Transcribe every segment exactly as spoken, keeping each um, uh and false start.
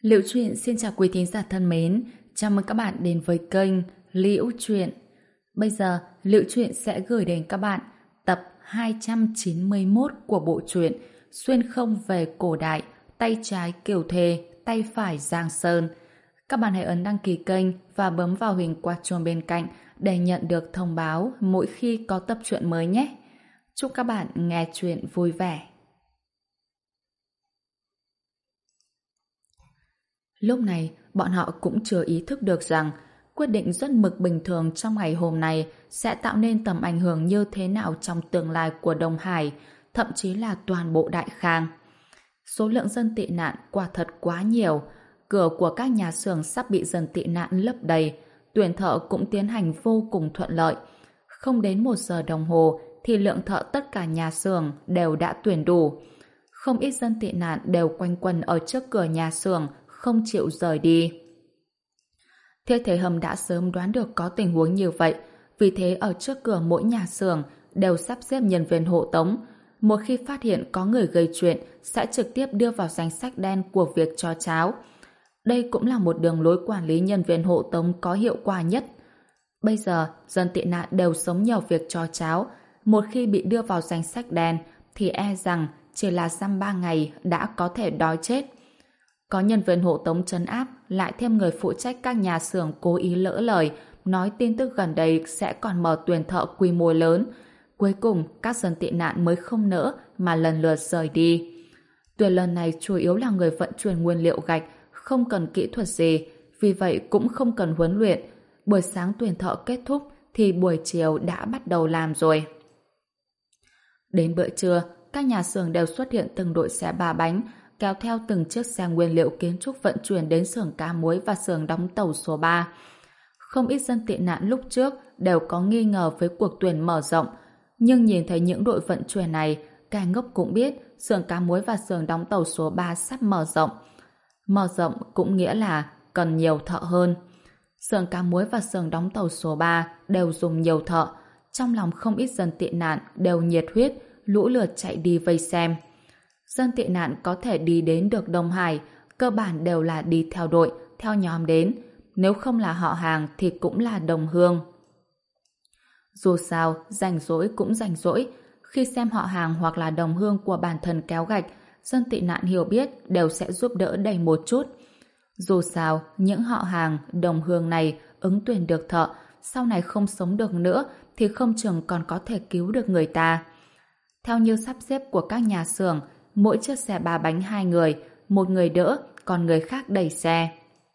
Liễu Chuyện xin chào quý thính giả thân mến, chào mừng các bạn đến với kênh Liễu Chuyện. Bây giờ, Liễu Chuyện sẽ gửi đến các bạn tập hai trăm chín mươi mốt của bộ truyện Xuyên không về cổ đại, tay trái Kiều Thề, tay phải Giang Sơn. Các bạn hãy ấn đăng ký kênh và bấm vào hình quả chuông bên cạnh để nhận được thông báo mỗi khi có tập truyện mới nhé. Chúc các bạn nghe truyện vui vẻ. Lúc này, bọn họ cũng chưa ý thức được rằng quyết định rất mực bình thường trong ngày hôm nay sẽ tạo nên tầm ảnh hưởng như thế nào trong tương lai của Đông Hải, thậm chí là toàn bộ Đại Khang. Số lượng dân tị nạn quả thật quá nhiều, cửa của các nhà xưởng sắp bị dân tị nạn lấp đầy, tuyển thợ cũng tiến hành vô cùng thuận lợi. Không đến một giờ đồng hồ thì lượng thợ tất cả nhà xưởng đều đã tuyển đủ. Không ít dân tị nạn đều quanh quẩn ở trước cửa nhà xưởng, không chịu rời đi. Thiết Thế Hâm đã sớm đoán được có tình huống như vậy, vì thế ở trước cửa mỗi nhà xưởng đều sắp xếp nhân viên hộ tống. Một khi phát hiện có người gây chuyện sẽ trực tiếp đưa vào danh sách đen của việc cho cháo. Đây cũng là một đường lối quản lý nhân viên hộ tống có hiệu quả nhất. Bây giờ, dân tị nạn đều sống nhờ việc cho cháo. Một khi bị đưa vào danh sách đen thì e rằng chỉ là dăm ba ngày đã có thể đói chết. Có nhân viên hộ tống trấn áp, lại thêm người phụ trách các nhà xưởng cố ý lỡ lời, nói tin tức gần đây sẽ còn mở tuyển thợ quy mô lớn. Cuối cùng, các dân tị nạn mới không nỡ mà lần lượt rời đi. Tuyển lần này chủ yếu là người vận chuyển nguyên liệu gạch, không cần kỹ thuật gì, vì vậy cũng không cần huấn luyện. Buổi sáng tuyển thợ kết thúc thì buổi chiều đã bắt đầu làm rồi. Đến bữa trưa, các nhà xưởng đều xuất hiện từng đội xe ba bánh, kéo theo từng chiếc xe nguyên liệu kiến trúc vận chuyển đến xưởng cá muối và xưởng đóng tàu số ba. Không ít dân tị nạn lúc trước đều có nghi ngờ với cuộc tuyển mở rộng, nhưng nhìn thấy những đội vận chuyển này, kẻ ngốc cũng biết xưởng cá muối và xưởng đóng tàu số ba sắp mở rộng. Mở rộng cũng nghĩa là cần nhiều thợ hơn. Xưởng cá muối và xưởng đóng tàu số ba đều dùng nhiều thợ, trong lòng không ít dân tị nạn đều nhiệt huyết, lũ lượt chạy đi vây xem. Dân tị nạn có thể đi đến được Đông Hải, cơ bản đều là đi theo đội, theo nhóm đến. Nếu không là họ hàng thì cũng là đồng hương. Dù sao, rảnh rỗi cũng rảnh rỗi. Khi xem họ hàng hoặc là đồng hương của bản thân kéo gạch, dân tị nạn hiểu biết đều sẽ giúp đỡ đầy một chút. Dù sao, những họ hàng, đồng hương này ứng tuyển được thợ, sau này không sống được nữa thì không chừng còn có thể cứu được người ta. Theo như sắp xếp của các nhà xưởng, mỗi chiếc xe ba bánh hai người, một người đỡ, còn người khác đẩy xe.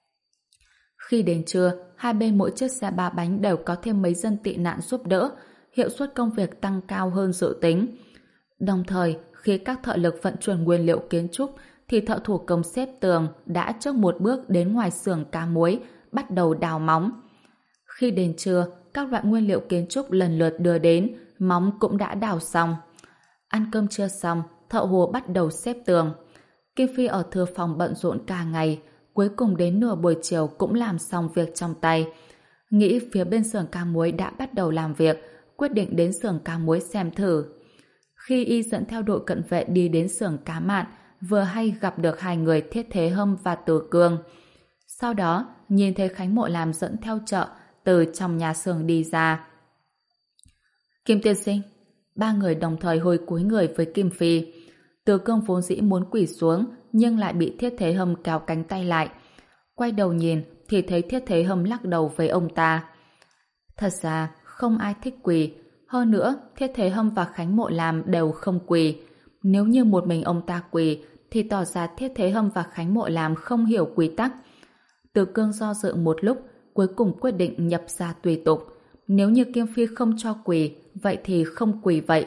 Khi đến trưa, hai bên mỗi chiếc xe ba bánh đều có thêm mấy dân tị nạn giúp đỡ, hiệu suất công việc tăng cao hơn dự tính. Đồng thời, khi các thợ lực vận chuyển nguyên liệu kiến trúc, thì thợ thủ công xếp tường đã trước một bước đến ngoài xưởng cá muối, bắt đầu đào móng. Khi đến trưa, các loại nguyên liệu kiến trúc lần lượt đưa đến, móng cũng đã đào xong. Ăn cơm trưa xong, thợ hồ bắt đầu xếp tường. Kim Phi ở thư phòng bận rộn cả ngày, cuối cùng đến nửa buổi chiều cũng làm xong việc trong tay. Nghĩ phía bên xưởng cá muối đã bắt đầu làm việc, quyết định đến xưởng cá muối xem thử. Khi y dẫn theo đội cận vệ đi đến xưởng cá mặn, vừa hay gặp được hai người Thiết Thế Hâm và Từ Cương. Sau đó, nhìn thấy Khánh Mộ Làm dẫn theo chợ từ trong nhà xưởng đi ra. Kim tiên sinh, ba người đồng thời hồi cúi người với Kim Phi. Từ Cương vốn dĩ muốn quỳ xuống, nhưng lại bị Thiết Thế Hâm kéo cánh tay lại. Quay đầu nhìn thì thấy Thiết Thế Hâm lắc đầu với ông ta. Thật ra không ai thích quỳ, hơn nữa Thiết Thế Hâm và Khánh Mộ Làm đều không quỳ. Nếu như một mình ông ta quỳ thì tỏ ra Thiết Thế Hâm và Khánh Mộ Làm không hiểu quy tắc. Từ Cương do dự một lúc, cuối cùng quyết định nhập ra tùy tục. Nếu như Kim Phi không cho quỳ, vậy thì không quỳ vậy.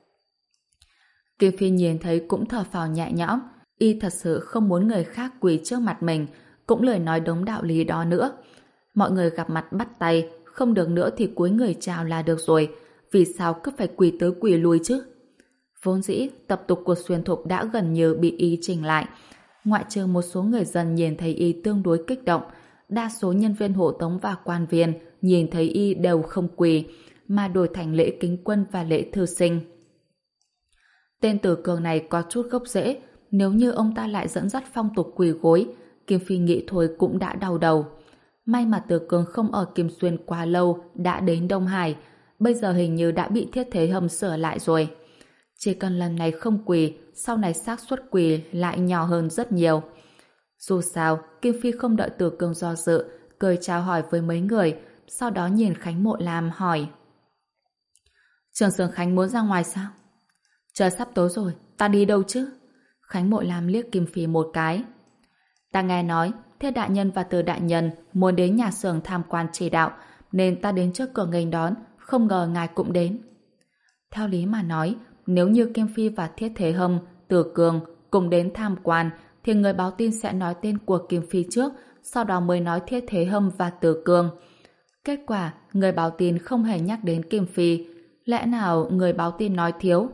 Kim Phi nhìn thấy cũng thở phào nhẹ nhõm, y thật sự không muốn người khác quỳ trước mặt mình, cũng lời nói đống đạo lý đó nữa. Mọi người gặp mặt bắt tay, không được nữa thì cúi người chào là được rồi, vì sao cứ phải quỳ tới quỳ lui chứ? Vốn dĩ, tập tục của Xuyên Thục đã gần như bị y chỉnh lại. Ngoại trừ một số người dân nhìn thấy y tương đối kích động, đa số nhân viên hộ tống và quan viên nhìn thấy y đều không quỳ, mà đổi thành lễ kính quân và lễ thư sinh. Tên Từ Cương này có chút gốc rễ, nếu như ông ta lại dẫn dắt phong tục quỳ gối, Kim Phi nghĩ thôi cũng đã đau đầu. May mà Từ Cương không ở Kim Xuyên quá lâu, đã đến Đông Hải. Bây giờ hình như đã bị Thiết Thế Hâm sửa lại rồi. Chỉ cần lần này không quỳ, sau này xác suất quỳ lại nhỏ hơn rất nhiều. Dù sao, Kim Phi không đợi Từ Cương do dự, cười chào hỏi với mấy người, sau đó nhìn Khánh Mộ Lam hỏi. Trường Sương Khánh muốn ra ngoài sao? Trời sắp tối rồi, ta đi đâu chứ? Khánh Mộ Lam liếc Kim Phi một cái. Ta nghe nói, Thiết đại nhân và Từ đại nhân muốn đến nhà xưởng tham quan chỉ đạo, nên ta đến trước cửa nghênh đón, không ngờ ngài cũng đến. Theo lý mà nói, nếu như Kim Phi và Thiết Thế Hâm, Từ Cương cùng đến tham quan, thì người báo tin sẽ nói tên của Kim Phi trước, sau đó mới nói Thiết Thế Hâm và Từ Cương. Kết quả, người báo tin không hề nhắc đến Kim Phi. Lẽ nào người báo tin nói thiếu?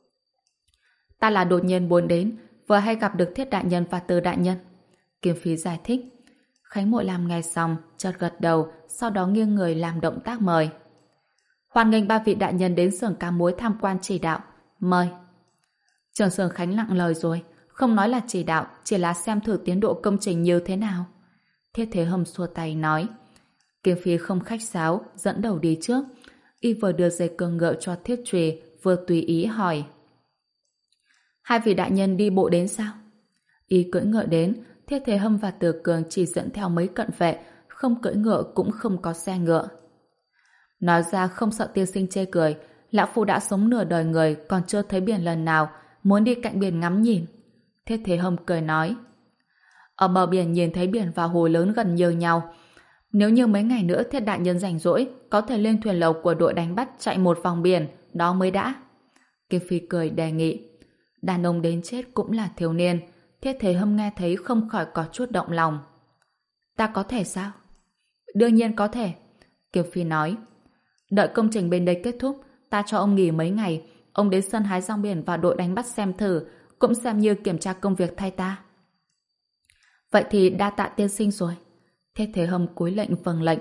Ta là đột nhiên muốn đến, vừa hay gặp được Thiết đại nhân và Từ đại nhân. Kim Phi giải thích. Khánh Mộ Lam nghe xong, chợt gật đầu, sau đó nghiêng người làm động tác mời. Hoan nghênh ba vị đại nhân đến xưởng cá muối tham quan chỉ đạo. Mời. Trường Sương Khánh nặng lời rồi, không nói là chỉ đạo, chỉ là xem thử tiến độ công trình như thế nào. Thiết Thế Hâm xua tay nói. Kim Phi không khách sáo, dẫn đầu đi trước. Y vừa đưa dây cương ngựa cho Thiết Trùy, vừa tùy ý hỏi. Hai vị đại nhân đi bộ đến sao? Y cưỡi ngựa đến, Thiết Thế Hâm và Từ Cường chỉ dẫn theo mấy cận vệ, không cưỡi ngựa cũng không có xe ngựa. Nói ra không sợ tiên sinh chê cười, lão phu đã sống nửa đời người còn chưa thấy biển lần nào, muốn đi cạnh biển ngắm nhìn. Thiết Thế Hâm cười nói. Ở bờ biển nhìn thấy biển và hồ lớn gần như nhau. Nếu như mấy ngày nữa Thiết đại nhân rảnh rỗi, có thể lên thuyền lầu của đội đánh bắt chạy một vòng biển, đó mới đã. Kim Phi cười đề nghị. Đàn ông đến chết cũng là thiếu niên. Thiết Thế Hâm nghe thấy không khỏi có chút động lòng. Ta có thể sao? Đương nhiên có thể. Kim Phi nói. Đợi công trình bên đây kết thúc, ta cho ông nghỉ mấy ngày. Ông đến sân hái rong biển và đội đánh bắt xem thử, cũng xem như kiểm tra công việc thay ta. Vậy thì đa tạ tiên sinh rồi. Thiết Thế Hâm cúi lệnh vâng lệnh.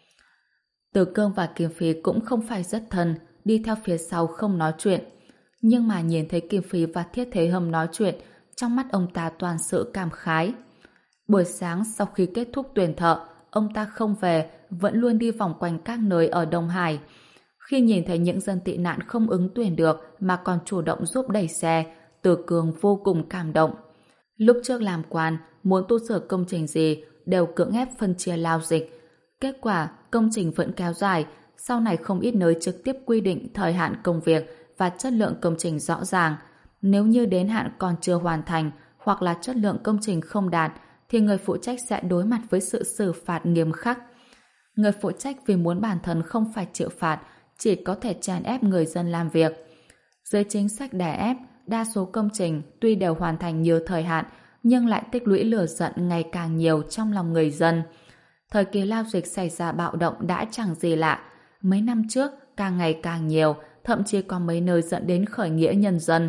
Từ Cương và Kim Phi cũng không phải rất thân, đi theo phía sau không nói chuyện. Nhưng mà nhìn thấy Kim Phi và Thiết Thế Hâm nói chuyện, trong mắt ông ta toàn sự cảm khái. Buổi sáng sau khi kết thúc tuyển thợ, ông ta không về, vẫn luôn đi vòng quanh các nơi ở Đông Hải. Khi nhìn thấy những dân tị nạn không ứng tuyển được mà còn chủ động giúp đẩy xe, Từ Cương vô cùng cảm động. Lúc trước làm quan, muốn tu sửa công trình gì đều cưỡng ép phân chia lao dịch. Kết quả, công trình vẫn kéo dài, sau này không ít nơi trực tiếp quy định thời hạn công việc và chất lượng công trình rõ ràng. Nếu như đến hạn còn chưa hoàn thành hoặc là chất lượng công trình không đạt, thì người phụ trách sẽ đối mặt với sự xử phạt nghiêm khắc. Người phụ trách vì muốn bản thân không phải chịu phạt, chỉ có thể chèn ép người dân làm việc. Dưới chính sách đè ép, đa số công trình tuy đều hoàn thành như thời hạn, nhưng lại tích lũy lửa giận ngày càng nhiều trong lòng người dân. Thời kỳ lao dịch xảy ra bạo động đã chẳng gì lạ. Mấy năm trước, càng ngày càng nhiều, thậm chí có mấy nơi dẫn đến khởi nghĩa nhân dân.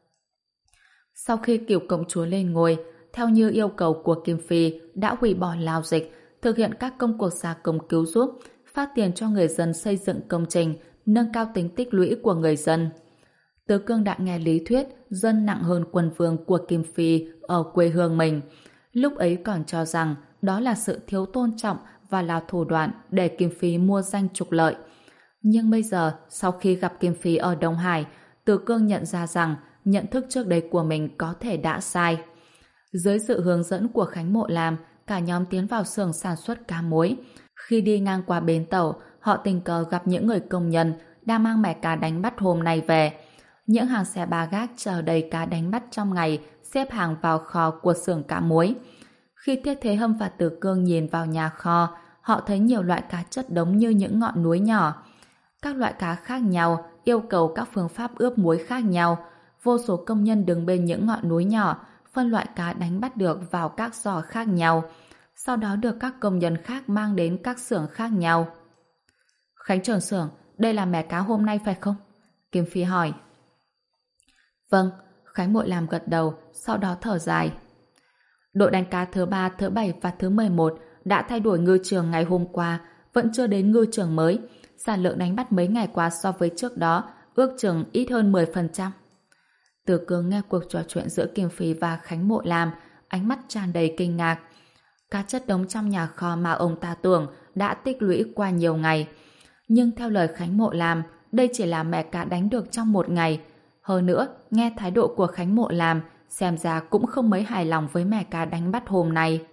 Sau khi Cửu công chúa lên ngôi, theo như yêu cầu của Kim Phi, đã hủy bỏ lao dịch, thực hiện các công cuộc gia công cứu giúp, phát tiền cho người dân xây dựng công trình, nâng cao tính tích lũy của người dân. Từ Cương đã nghe lý thuyết dân nặng hơn quân vương của Kim Phi ở quê hương mình. Lúc ấy còn cho rằng đó là sự thiếu tôn trọng và là thủ đoạn để Kim Phi mua danh trục lợi. Nhưng bây giờ, sau khi gặp Kim Phi ở Đông Hải, Từ Cương nhận ra rằng nhận thức trước đây của mình có thể đã sai. Dưới sự hướng dẫn của Khánh Mộ Lam, cả nhóm tiến vào xưởng sản xuất cá muối. Khi đi ngang qua bến tàu, họ tình cờ gặp những người công nhân đang mang mẻ cá đánh bắt hôm nay về. Những hàng xe ba gác chở đầy cá đánh bắt trong ngày xếp hàng vào kho của xưởng cá muối. Khi Thiết Thế Hâm và Từ Cương nhìn vào nhà kho, họ thấy nhiều loại cá chất đống như những ngọn núi nhỏ. Các loại cá khác nhau yêu cầu các phương pháp ướp muối khác nhau. Vô số công nhân đứng bên những ngọn núi nhỏ, phân loại cá đánh bắt được vào các giỏ khác nhau. Sau đó được các công nhân khác mang đến các xưởng khác nhau. Khánh trưởng xưởng, đây là mẻ cá hôm nay phải không? Kim Phi hỏi. Vâng, Khánh Mội làm gật đầu, sau đó thở dài. Đội đánh cá thứ ba, thứ bảy và thứ mười một đã thay đổi ngư trường ngày hôm qua, vẫn chưa đến ngư trường mới. Sản lượng đánh bắt mấy ngày qua so với trước đó ước chừng ít hơn mười phần trăm. Từ Cương nghe cuộc trò chuyện giữa Kim Phi và Khánh Mộ Lam, ánh mắt tràn đầy kinh ngạc. Các chất đống trong nhà kho mà ông ta tưởng đã tích lũy qua nhiều ngày. Nhưng theo lời Khánh Mộ Lam, đây chỉ là mẻ cá đánh được trong một ngày. Hơn nữa, nghe thái độ của Khánh Mộ Lam, xem ra cũng không mấy hài lòng với mẻ cá đánh bắt hôm nay.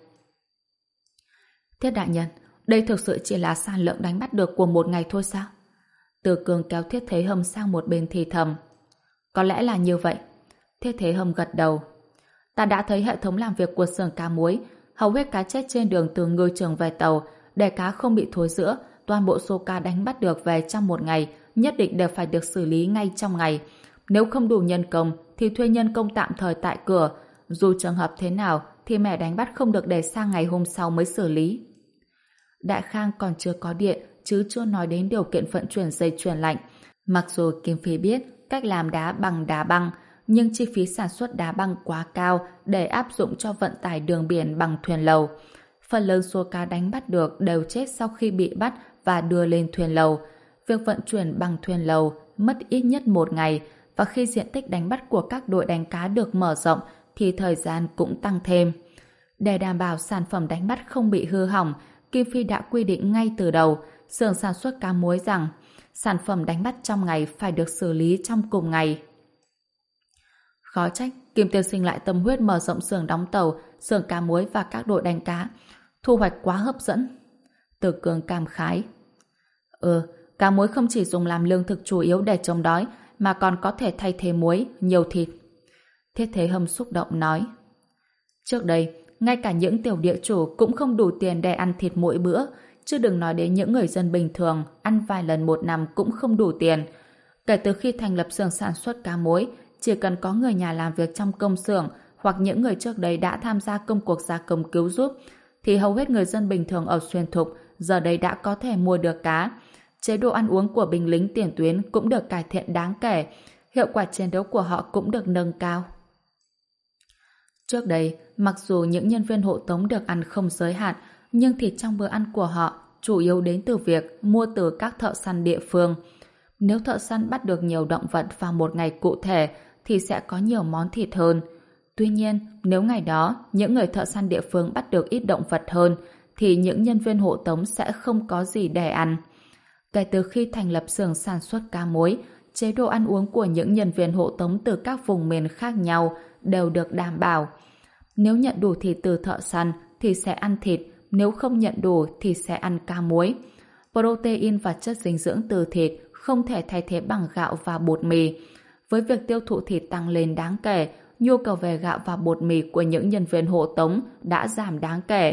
Thiết đại nhân, đây thực sự chỉ là sản lượng đánh bắt được của một ngày thôi sao? Từ Cường kéo Thiết Thế Hâm sang một bên thì thầm. Có lẽ là như vậy. Thiết Thế Hâm gật đầu. Ta đã thấy hệ thống làm việc của xưởng cá muối, hầu hết cá chết trên đường từ ngư trường về tàu, để cá không bị thối rữa, toàn bộ số cá đánh bắt được về trong một ngày nhất định đều phải được xử lý ngay trong ngày. Nếu không đủ nhân công thì thuê nhân công tạm thời tại cửa. Dù trường hợp thế nào thì mẻ đánh bắt không được để sang ngày hôm sau mới xử lý. Đại Khang còn chưa có điện, chứ chưa nói đến điều kiện vận chuyển dây chuyền lạnh. Mặc dù Kim Phi biết cách làm đá bằng đá băng, nhưng chi phí sản xuất đá băng quá cao để áp dụng cho vận tải đường biển bằng thuyền lầu. Phần lớn số cá đánh bắt được đều chết sau khi bị bắt và đưa lên thuyền lầu. Việc vận chuyển bằng thuyền lầu mất ít nhất một ngày, và khi diện tích đánh bắt của các đội đánh cá được mở rộng thì thời gian cũng tăng thêm. Để đảm bảo sản phẩm đánh bắt không bị hư hỏng, Kim Phi đã quy định ngay từ đầu xưởng sản xuất cá muối rằng sản phẩm đánh bắt trong ngày phải được xử lý trong cùng ngày. Khó trách Kim tiên sinh lại tâm huyết mở rộng xưởng đóng tàu, xưởng cá muối và các đội đánh cá. Thu hoạch quá hấp dẫn. Từ Cường cảm khái. Ừ, cá muối không chỉ dùng làm lương thực chủ yếu để chống đói, mà còn có thể thay thế muối, nhiều thịt. Thiết Thế Hâm xúc động nói. Trước đây, ngay cả những tiểu địa chủ cũng không đủ tiền để ăn thịt mỗi bữa, chứ đừng nói đến những người dân bình thường ăn vài lần một năm cũng không đủ tiền. Kể từ khi thành lập xưởng sản xuất cá muối, chỉ cần có người nhà làm việc trong công xưởng hoặc những người trước đây đã tham gia công cuộc gia công cứu giúp, thì hầu hết người dân bình thường ở Xuyên Thục giờ đây đã có thể mua được cá. Chế độ ăn uống của binh lính tiền tuyến cũng được cải thiện đáng kể, hiệu quả chiến đấu của họ cũng được nâng cao. Trước đây, mặc dù những nhân viên hộ tống được ăn không giới hạn, nhưng thịt trong bữa ăn của họ chủ yếu đến từ việc mua từ các thợ săn địa phương. Nếu thợ săn bắt được nhiều động vật vào một ngày cụ thể thì sẽ có nhiều món thịt hơn. Tuy nhiên, nếu ngày đó những người thợ săn địa phương bắt được ít động vật hơn thì những nhân viên hộ tống sẽ không có gì để ăn. Kể từ khi thành lập xưởng sản xuất cá muối, chế độ ăn uống của những nhân viên hộ tống từ các vùng miền khác nhau đều được đảm bảo. Nếu nhận đủ thịt từ thợ săn thì sẽ ăn thịt, nếu không nhận đủ thì sẽ ăn cá muối. Protein và chất dinh dưỡng từ thịt không thể thay thế bằng gạo và bột mì. Với việc tiêu thụ thịt tăng lên đáng kể, nhu cầu về gạo và bột mì của những nhân viên hộ tống đã giảm đáng kể.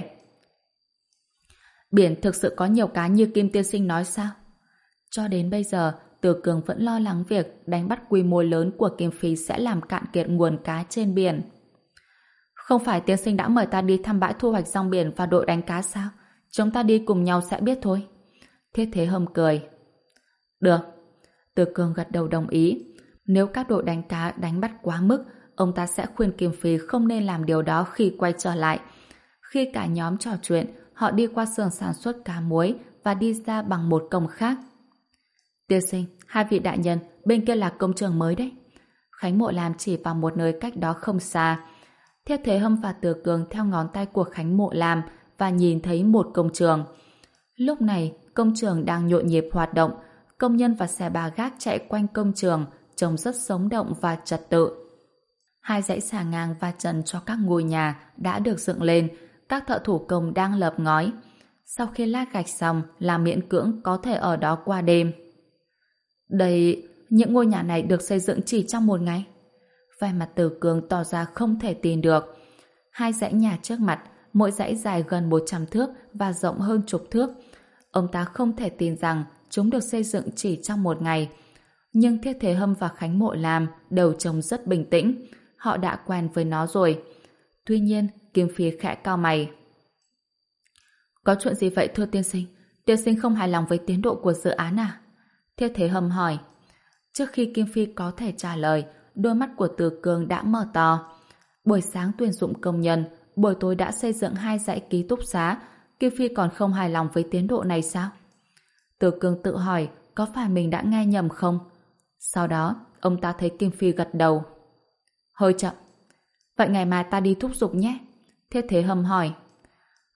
Biển thực sự có nhiều cá như Kim tiên sinh nói sao? Cho đến bây giờ, Từ Cường vẫn lo lắng việc đánh bắt quy mô lớn của Kim Phi sẽ làm cạn kiệt nguồn cá trên biển. Không phải tiên sinh đã mời ta đi thăm bãi thu hoạch rong biển và đội đánh cá sao? Chúng ta đi cùng nhau sẽ biết thôi. Thiết Thế Hâm cười. Được. Từ Cường gật đầu đồng ý. Nếu các đội đánh cá đánh bắt quá mức, ông ta sẽ khuyên Kim Phi không nên làm điều đó khi quay trở lại. Khi cả nhóm trò chuyện, họ đi qua xưởng sản xuất cá muối và đi ra bằng một cổng khác. Tiên sinh, hai vị đại nhân, bên kia là công trường mới đấy. Khánh Mộ Lam chỉ vào một nơi cách đó không xa. Thiết Thế Hâm và Từ Cường theo ngón tay của Khánh Mộ Lam và nhìn thấy một công trường. Lúc này, công trường đang nhộn nhịp hoạt động, công nhân và xe ba gác chạy quanh công trường, trông rất sống động và trật tự. Hai dãy xà ngang và trần cho các ngôi nhà đã được dựng lên, các thợ thủ công đang lợp ngói. Sau khi lát gạch xong là miễn cưỡng có thể ở đó qua đêm. Đây, những ngôi nhà này được xây dựng chỉ trong một ngày. Vẻ mặt Từ Cường tỏ ra không thể tin được. Hai dãy nhà trước mặt, mỗi dãy dài gần một trăm thước và rộng hơn chục thước. Ông ta không thể tin rằng chúng được xây dựng chỉ trong một ngày. Nhưng Thiết Thế Hâm và Khánh Mộ Lam đều trông rất bình tĩnh. Họ đã quen với nó rồi. Tuy nhiên, Kim Phi khẽ cau mày. Có chuyện gì vậy thưa tiên sinh? Tiên sinh không hài lòng với tiến độ của dự án à? Thiết Thế Hâm hỏi. Trước khi Kim Phi có thể trả lời, đôi mắt của Từ Cường đã mở to. Buổi sáng tuyển dụng công nhân, buổi tối đã xây dựng hai dãy ký túc xá. Kim Phi còn không hài lòng với tiến độ này sao? Từ Cường tự hỏi có phải mình đã nghe nhầm không? Sau đó, ông ta thấy Kim Phi gật đầu. Hơi chậm. Vậy ngày mai ta đi thúc giục nhé. Thiết Thế Hâm hỏi.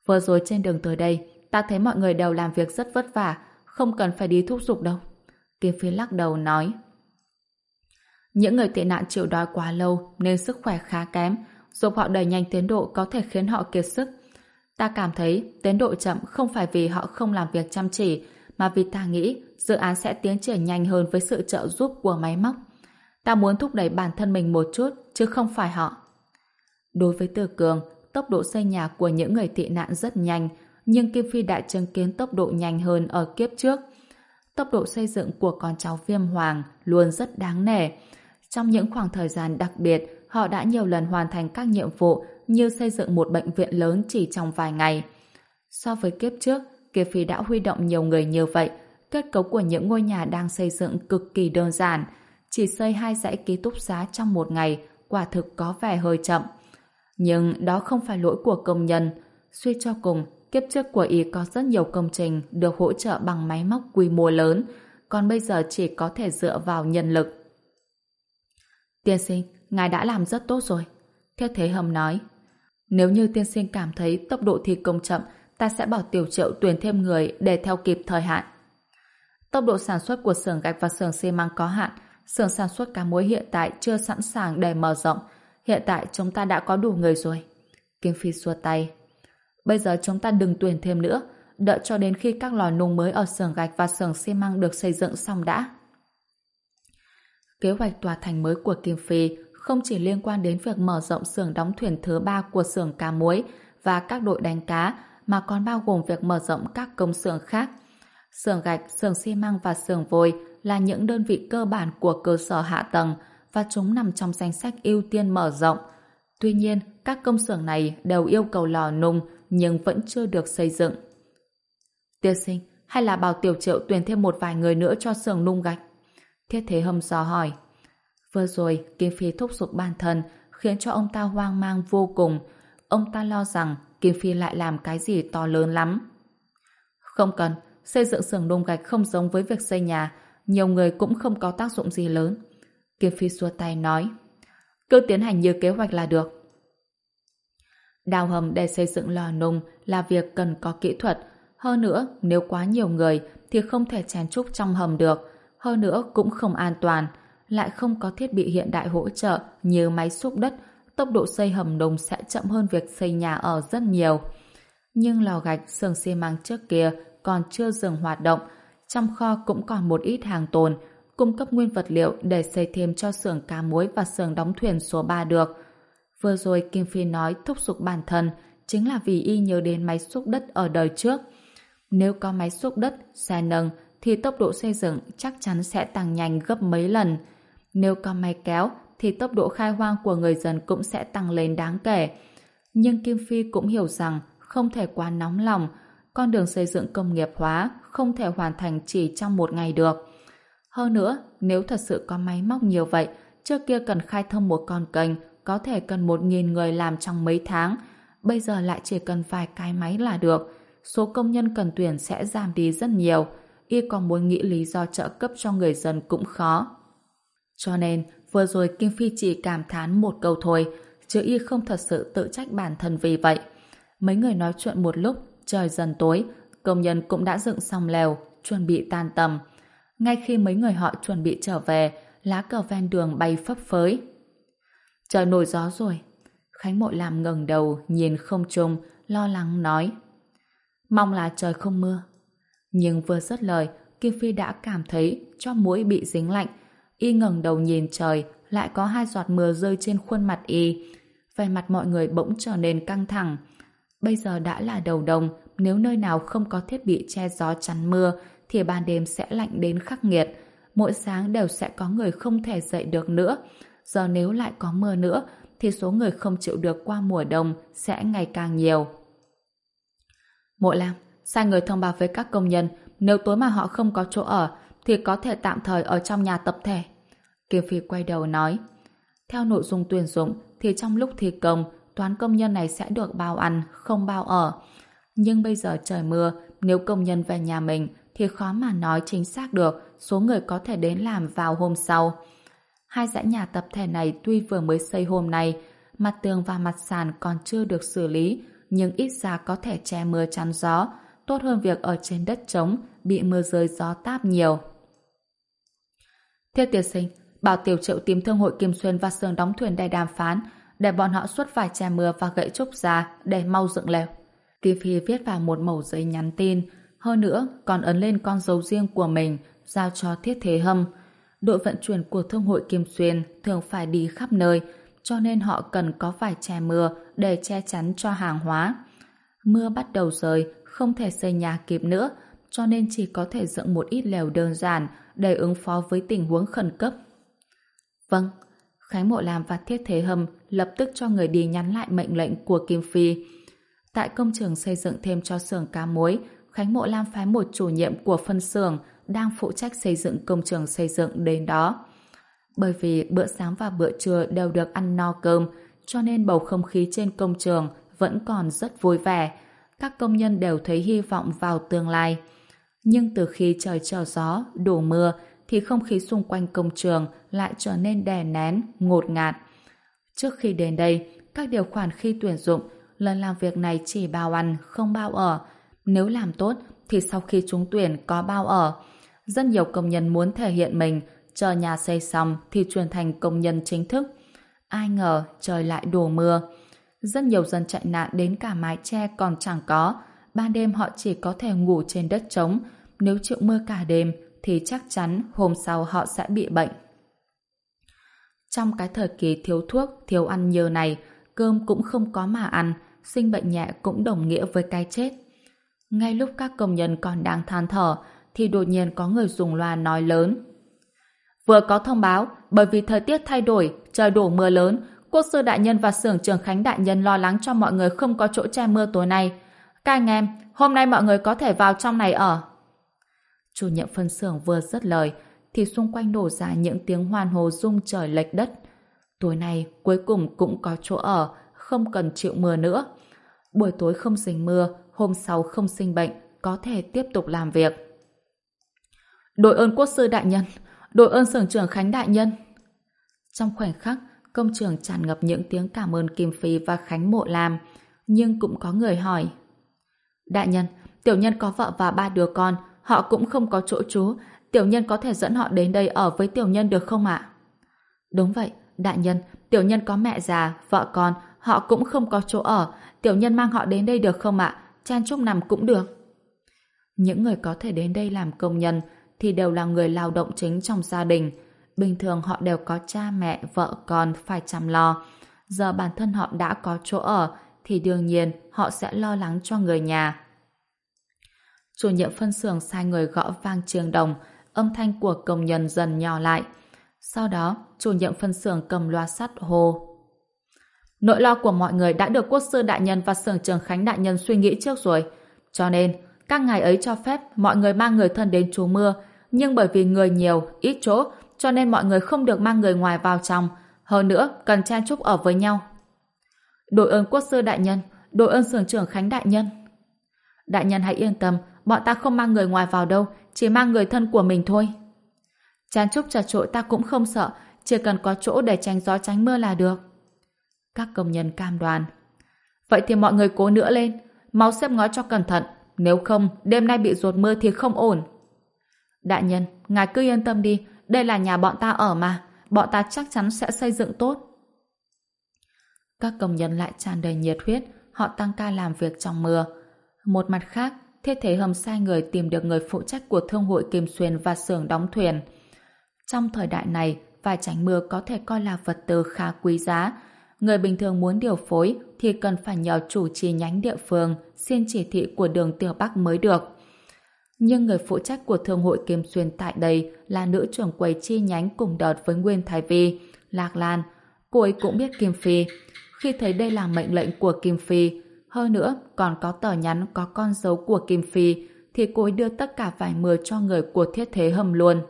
Vừa rồi trên đường tới đây, ta thấy mọi người đều làm việc rất vất vả, không cần phải đi thúc giục đâu. Kim Phi lắc đầu nói. Những người tị nạn chịu đói quá lâu nên sức khỏe khá kém, giúp họ đẩy nhanh tiến độ có thể khiến họ kiệt sức. Ta cảm thấy tiến độ chậm không phải vì họ không làm việc chăm chỉ, mà vì ta nghĩ dự án sẽ tiến triển nhanh hơn với sự trợ giúp của máy móc. Ta muốn thúc đẩy bản thân mình một chút, chứ không phải họ. Đối với Từ Cường, tốc độ xây nhà của những người tị nạn rất nhanh, nhưng Kim Phi đã chứng kiến tốc độ nhanh hơn ở kiếp trước. Tốc độ xây dựng của con cháu Viêm Hoàng luôn rất đáng nể. Trong những khoảng thời gian đặc biệt, họ đã nhiều lần hoàn thành các nhiệm vụ như xây dựng một bệnh viện lớn chỉ trong vài ngày. So với kiếp trước, Kim Phi đã huy động nhiều người như vậy. Kết cấu của những ngôi nhà đang xây dựng cực kỳ đơn giản. Chỉ xây hai dãy ký túc xá trong một ngày, quả thực có vẻ hơi chậm. Nhưng đó không phải lỗi của công nhân. Suy cho cùng, kiếp trước của y có rất nhiều công trình được hỗ trợ bằng máy móc quy mô lớn, còn bây giờ chỉ có thể dựa vào nhân lực. Tiên sinh, ngài đã làm rất tốt rồi. Thiết Thế Hâm nói. Nếu như tiên sinh cảm thấy tốc độ thi công chậm, ta sẽ bảo Tiểu Triệu tuyển thêm người để theo kịp thời hạn. Tốc độ sản xuất của xưởng gạch và xưởng xi măng có hạn, xưởng sản xuất cá muối hiện tại chưa sẵn sàng để mở rộng. Hiện tại chúng ta đã có đủ người rồi. Kim Phi xua tay. Bây giờ chúng ta đừng tuyển thêm nữa, đợi cho đến khi các lò nung mới ở xưởng gạch và xưởng xi măng được xây dựng xong đã. Kế hoạch tòa thành mới của Kim Phi không chỉ liên quan đến việc mở rộng xưởng đóng thuyền thứ ba của xưởng cá muối và các đội đánh cá, mà còn bao gồm việc mở rộng các công xưởng khác. Xưởng gạch, xưởng xi măng và xưởng vôi là những đơn vị cơ bản của cơ sở hạ tầng và chúng nằm trong danh sách ưu tiên mở rộng. Tuy nhiên, các công xưởng này đều yêu cầu lò nung nhưng vẫn chưa được xây dựng. Tiên sinh, hay là bảo Tiểu Triệu tuyển thêm một vài người nữa cho xưởng nung gạch? Thiết Thế Hâm dò hỏi. Vừa rồi, Kim Phi thúc giục bản thân khiến cho ông ta hoang mang vô cùng. Ông ta lo rằng Kim Phi lại làm cái gì to lớn lắm. Không cần, xây dựng xưởng nung gạch không giống với việc xây nhà, nhiều người cũng không có tác dụng gì lớn. Kim Phi xua tay nói. Cứ tiến hành như kế hoạch là được. Đào hầm để xây dựng lò nung là việc cần có kỹ thuật. Hơn nữa, nếu quá nhiều người thì không thể chen chúc trong hầm được. Hơn nữa cũng không an toàn. Lại không có thiết bị hiện đại hỗ trợ như máy xúc đất. Tốc độ xây hầm nung sẽ chậm hơn việc xây nhà ở rất nhiều. Nhưng lò gạch, xưởng xi măng trước kia còn chưa dừng hoạt động. Trong kho cũng còn một ít hàng tồn, cung cấp nguyên vật liệu để xây thêm cho xưởng cá muối và xưởng đóng thuyền số ba được. Vừa rồi Kim Phi nói thúc giục bản thân chính là vì y nhớ đến máy xúc đất ở đời trước. Nếu có máy xúc đất, xe nâng thì tốc độ xây dựng chắc chắn sẽ tăng nhanh gấp mấy lần. Nếu có máy kéo thì tốc độ khai hoang của người dân cũng sẽ tăng lên đáng kể. Nhưng Kim Phi cũng hiểu rằng không thể quá nóng lòng. Con đường xây dựng công nghiệp hóa không thể hoàn thành chỉ trong một ngày được. Hơn nữa, nếu thật sự có máy móc nhiều vậy, trước kia cần khai thông một con kênh có thể cần một nghìn người làm trong mấy tháng. Bây giờ lại chỉ cần vài cái máy là được. Số công nhân cần tuyển sẽ giảm đi rất nhiều. Y còn muốn nghĩ lý do trợ cấp cho người dân cũng khó. Cho nên, vừa rồi Kim Phi chỉ cảm thán một câu thôi, chứ Y không thật sự tự trách bản thân vì vậy. Mấy người nói chuyện một lúc, trời dần tối, công nhân cũng đã dựng xong lều, chuẩn bị tan tầm. Ngay khi mấy người họ chuẩn bị trở về, lá cờ ven đường bay phấp phới. Trời nổi gió rồi. Khánh Mội Lam ngẩng đầu, nhìn không trung, lo lắng nói. Mong là trời không mưa. Nhưng vừa dứt lời, Kim Phi đã cảm thấy cho mũi bị dính lạnh. Y ngẩng đầu nhìn trời, lại có hai giọt mưa rơi trên khuôn mặt Y. Vẻ mặt mọi người bỗng trở nên căng thẳng. Bây giờ đã là đầu đông, nếu nơi nào không có thiết bị che gió chắn mưa, thì ban đêm sẽ lạnh đến khắc nghiệt. Mỗi sáng đều sẽ có người không thể dậy được nữa. Giờ nếu lại có mưa nữa, thì số người không chịu được qua mùa đông sẽ ngày càng nhiều. Mộ Lam, sai người thông báo với các công nhân, nếu tối mà họ không có chỗ ở, thì có thể tạm thời ở trong nhà tập thể. Kim Phi quay đầu nói. Theo nội dung tuyển dụng, thì trong lúc thi công, toán công nhân này sẽ được bao ăn, không bao ở. Nhưng bây giờ trời mưa, nếu công nhân về nhà mình, thì khó mà nói chính xác được số người có thể đến làm vào hôm sau. Hai dãy nhà tập thể này tuy vừa mới xây hôm nay, mặt tường và mặt sàn còn chưa được xử lý, nhưng ít ra có thể che mưa chắn gió, tốt hơn việc ở trên đất trống bị mưa rơi gió táp nhiều. Thiết tiên sinh, bảo Tiểu Triệu tìm Thương hội Kim Xuyên và xưởng đóng thuyền để đàm phán, để bọn họ xuất vài che mưa và gậy trúc ra để mau dựng lều. Kim Phi viết vào một mẩu giấy nhắn tin, hơn nữa còn ấn lên con dấu riêng của mình, giao cho Thiết Thế Hâm. Đội vận chuyển của Thương hội Kim Xuyên thường phải đi khắp nơi, cho nên họ cần có vài che mưa để che chắn cho hàng hóa. Mưa bắt đầu rơi, không thể xây nhà kịp nữa, cho nên chỉ có thể dựng một ít lều đơn giản để ứng phó với tình huống khẩn cấp. Vâng, Khánh Mộ Lam và Thiết Thế Hâm lập tức cho người đi nhắn lại mệnh lệnh của Kim Phi. Tại công trường xây dựng thêm cho xưởng cá muối, Khánh Mộ Lam phái một chủ nhiệm của phân xưởng đang phụ trách xây dựng công trường xây dựng đến đó. Bởi vì bữa sáng và bữa trưa đều được ăn no cơm, cho nên bầu không khí trên công trường vẫn còn rất vui vẻ. Các công nhân đều thấy hy vọng vào tương lai. Nhưng từ khi trời trở gió, đổ mưa, thì không khí xung quanh công trường lại trở nên đè nén, ngột ngạt. Trước khi đến đây, các điều khoản khi tuyển dụng, lần làm việc này chỉ bao ăn, không bao ở. Nếu làm tốt, thì sau khi trúng tuyển có bao ở. Rất nhiều công nhân muốn thể hiện mình, chờ nhà xây xong thì chuyển thành công nhân chính thức. Ai ngờ trời lại đổ mưa. Rất nhiều dân chạy nạn đến cả mái che còn chẳng có. Ban đêm họ chỉ có thể ngủ trên đất trống. Nếu chịu mưa cả đêm thì chắc chắn hôm sau họ sẽ bị bệnh. Trong cái thời kỳ thiếu thuốc, thiếu ăn nhờ này, cơm cũng không có mà ăn, sinh bệnh nhẹ cũng đồng nghĩa với cái chết. Ngay lúc các công nhân còn đang than thở, thì đột nhiên có người dùng loa nói lớn. Vừa có thông báo, bởi vì thời tiết thay đổi, trời đổ mưa lớn, quốc sư đại nhân và xưởng trưởng Khánh đại nhân lo lắng cho mọi người không có chỗ che mưa tối nay. Các anh em, hôm nay mọi người có thể vào trong này ở. Chủ nhiệm phân xưởng vừa dứt lời, thì xung quanh đổ ra những tiếng hoan hô rung trời lệch đất. Tối nay cuối cùng cũng có chỗ ở, không cần chịu mưa nữa. Buổi tối không dính mưa, hôm sau không sinh bệnh, có thể tiếp tục làm việc. Đội ơn quốc sư đại nhân, đội ơn xưởng trưởng Khánh đại nhân. Trong khoảnh khắc, công trường tràn ngập những tiếng cảm ơn Kim Phi và Khánh Mộ Lam, nhưng cũng có người hỏi. Đại nhân, tiểu nhân có vợ và ba đứa con, họ cũng không có chỗ trú, tiểu nhân có thể dẫn họ đến đây ở với tiểu nhân được không ạ? Đúng vậy, đại nhân, tiểu nhân có mẹ già, vợ con, họ cũng không có chỗ ở, tiểu nhân mang họ đến đây được không ạ? Chan chúc nằm cũng được. Những người có thể đến đây làm công nhân thì đều là người lao động chính trong gia đình. Bình thường họ đều có cha mẹ, vợ con phải chăm lo. Giờ bản thân họ đã có chỗ ở thì đương nhiên họ sẽ lo lắng cho người nhà. Chủ nhiệm phân xưởng sai người gõ vang chiêng đồng, âm thanh của công nhân dần nhỏ lại. Sau đó, chủ nhiệm phân xưởng cầm loa sắt hô. Nỗi lo của mọi người đã được quốc sư đại nhân và xưởng trưởng Khánh đại nhân suy nghĩ trước rồi. Cho nên, các ngài ấy cho phép mọi người mang người thân đến trú mưa, nhưng bởi vì người nhiều, ít chỗ, cho nên mọi người không được mang người ngoài vào trong. Hơn nữa, cần chen chúc ở với nhau. Đội ơn quốc sư đại nhân, đội ơn xưởng trưởng Khánh đại nhân. Đại nhân hãy yên tâm, bọn ta không mang người ngoài vào đâu, chỉ mang người thân của mình thôi. Chen chúc chật chội ta cũng không sợ, chỉ cần có chỗ để tránh gió tránh mưa là được. Các công nhân cam đoan. Vậy thì mọi người cố nữa lên, mau xếp ngói cho cẩn thận, nếu không đêm nay bị dột mưa thì không ổn. Đại nhân, ngài cứ yên tâm đi, đây là nhà bọn ta ở mà, bọn ta chắc chắn sẽ xây dựng tốt. Các công nhân lại tràn đầy nhiệt huyết, họ tăng ca làm việc trong mưa. Một mặt khác, Thiết Thế Hâm sai người tìm được người phụ trách của Thương hội Kim Xuyên và xưởng đóng thuyền. Trong thời đại này, vải tránh mưa có thể coi là vật tư khá quý giá. Người bình thường muốn điều phối thì cần phải nhờ chủ chi nhánh địa phương xin chỉ thị của đường Tiểu Bắc mới được. Nhưng người phụ trách của Thương hội Kim Xuyên tại đây là nữ trưởng quầy chi nhánh cùng đợt với Nguyên Thái Vi, Lạc Lan. Cô ấy cũng biết Kim Phi. Khi thấy đây là mệnh lệnh của Kim Phi, hơn nữa còn có tờ nhắn có con dấu của Kim Phi, thì cô ấy đưa tất cả vải mưa cho người của Thiết Thế Hâm luôn.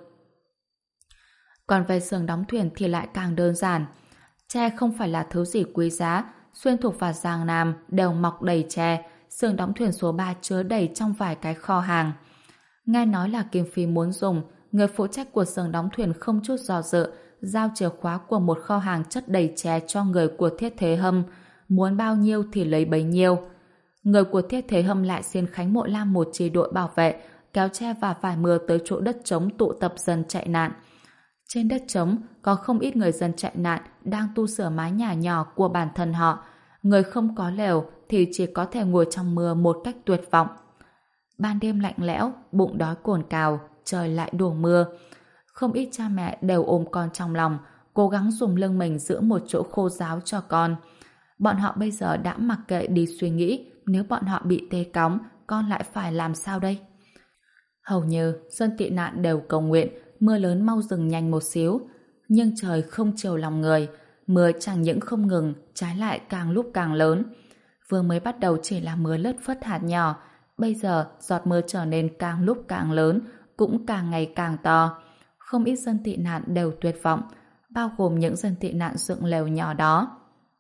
Còn về xưởng đóng thuyền thì lại càng đơn giản. Tre không phải là thứ gì quý giá, Xuyên Thục và Giang Nam đều mọc đầy tre, xưởng đóng thuyền số ba chứa đầy trong vài cái kho hàng. Nghe nói là Kim Phi muốn dùng, người phụ trách của xưởng đóng thuyền không chút do dự, giao chìa khóa của một kho hàng chất đầy tre cho người của Thiết Thế Hâm, muốn bao nhiêu thì lấy bấy nhiêu. Người của Thiết Thế Hâm lại xin Khánh Mộ Lam một chi đội bảo vệ, kéo tre và vải mưa tới chỗ đất trống tụ tập dân chạy nạn. Trên đất trống có không ít người dân chạy nạn đang tu sửa mái nhà nhỏ của bản thân họ. Người không có lều thì chỉ có thể ngồi trong mưa một cách tuyệt vọng. Ban đêm lạnh lẽo, bụng đói cồn cào, trời lại đổ mưa. Không ít cha mẹ đều ôm con trong lòng, cố gắng dùng lưng mình giữ một chỗ khô ráo cho con. Bọn họ bây giờ đã mặc kệ đi suy nghĩ nếu bọn họ bị tê cóng, con lại phải làm sao đây? Hầu như dân tị nạn đều cầu nguyện mưa lớn mau dừng nhanh một xíu. Nhưng trời không chiều lòng người, mưa chẳng những không ngừng, trái lại càng lúc càng lớn. Vừa mới bắt đầu chỉ là mưa lất phất hạt nhỏ, bây giờ giọt mưa trở nên càng lúc càng lớn, cũng càng ngày càng to. Không ít dân tị nạn đều tuyệt vọng, bao gồm những dân tị nạn dựng lều nhỏ đó.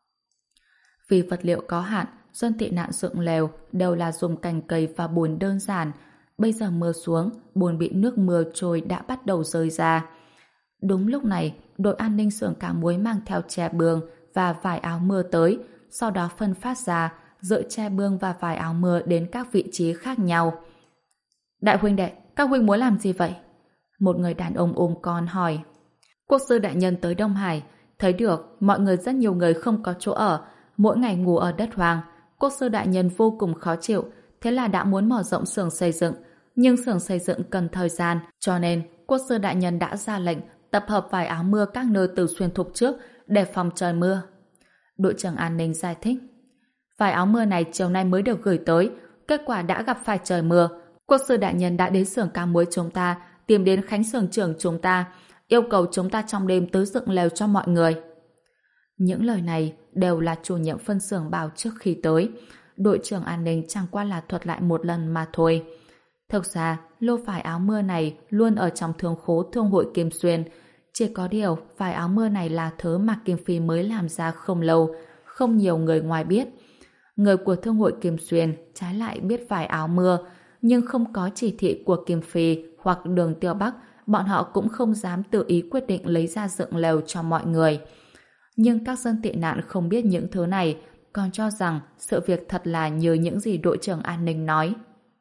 Vì vật liệu có hạn, dân tị nạn dựng lều đều là dùng cành cây và bùn đơn giản. Bây giờ mưa xuống, bùn bị nước mưa trôi đã bắt đầu rơi ra. Đúng lúc này, đội an ninh xưởng cá muối mang theo che bương và vải áo mưa tới, sau đó phân phát ra, dỡ che bương và vải áo mưa đến các vị trí khác nhau. Đại huynh đệ, các huynh muốn làm gì vậy? Một người đàn ông ôm con hỏi. Quốc sư đại nhân tới Đông Hải, thấy được mọi người rất nhiều người không có chỗ ở, mỗi ngày ngủ ở đất hoang. Quốc sư đại nhân vô cùng khó chịu, thế là đã muốn mở rộng xưởng xây dựng. Nhưng xưởng xây dựng cần thời gian, cho nên quốc sư đại nhân đã ra lệnh tập hợp vải áo mưa các nơi từ xuyên thục trước để phòng trời mưa. Đội trưởng an ninh giải thích. Vải áo mưa này chiều nay mới được gửi tới, kết quả đã gặp phải trời mưa. Quốc sư đại nhân đã đến xưởng cá muối chúng ta, tìm đến Khánh xưởng trưởng chúng ta, yêu cầu chúng ta trong đêm tới dựng lều cho mọi người. Những lời này đều là chủ nhiệm phân xưởng bảo trước khi tới. Đội trưởng an ninh chẳng qua là thuật lại một lần mà thôi. Thực ra, lô vải áo mưa này luôn ở trong thương khố thương hội Kim Xuyên. Chỉ có điều, vải áo mưa này là thứ mà Kim Phi mới làm ra không lâu, không nhiều người ngoài biết. Người của thương hội Kim Xuyên trái lại biết vải áo mưa, nhưng không có chỉ thị của Kim Phi hoặc Đường Tiêu Bắc, bọn họ cũng không dám tự ý quyết định lấy ra dựng lều cho mọi người. Nhưng các dân tị nạn không biết những thứ này, còn cho rằng sự việc thật là như những gì đội trưởng an ninh nói.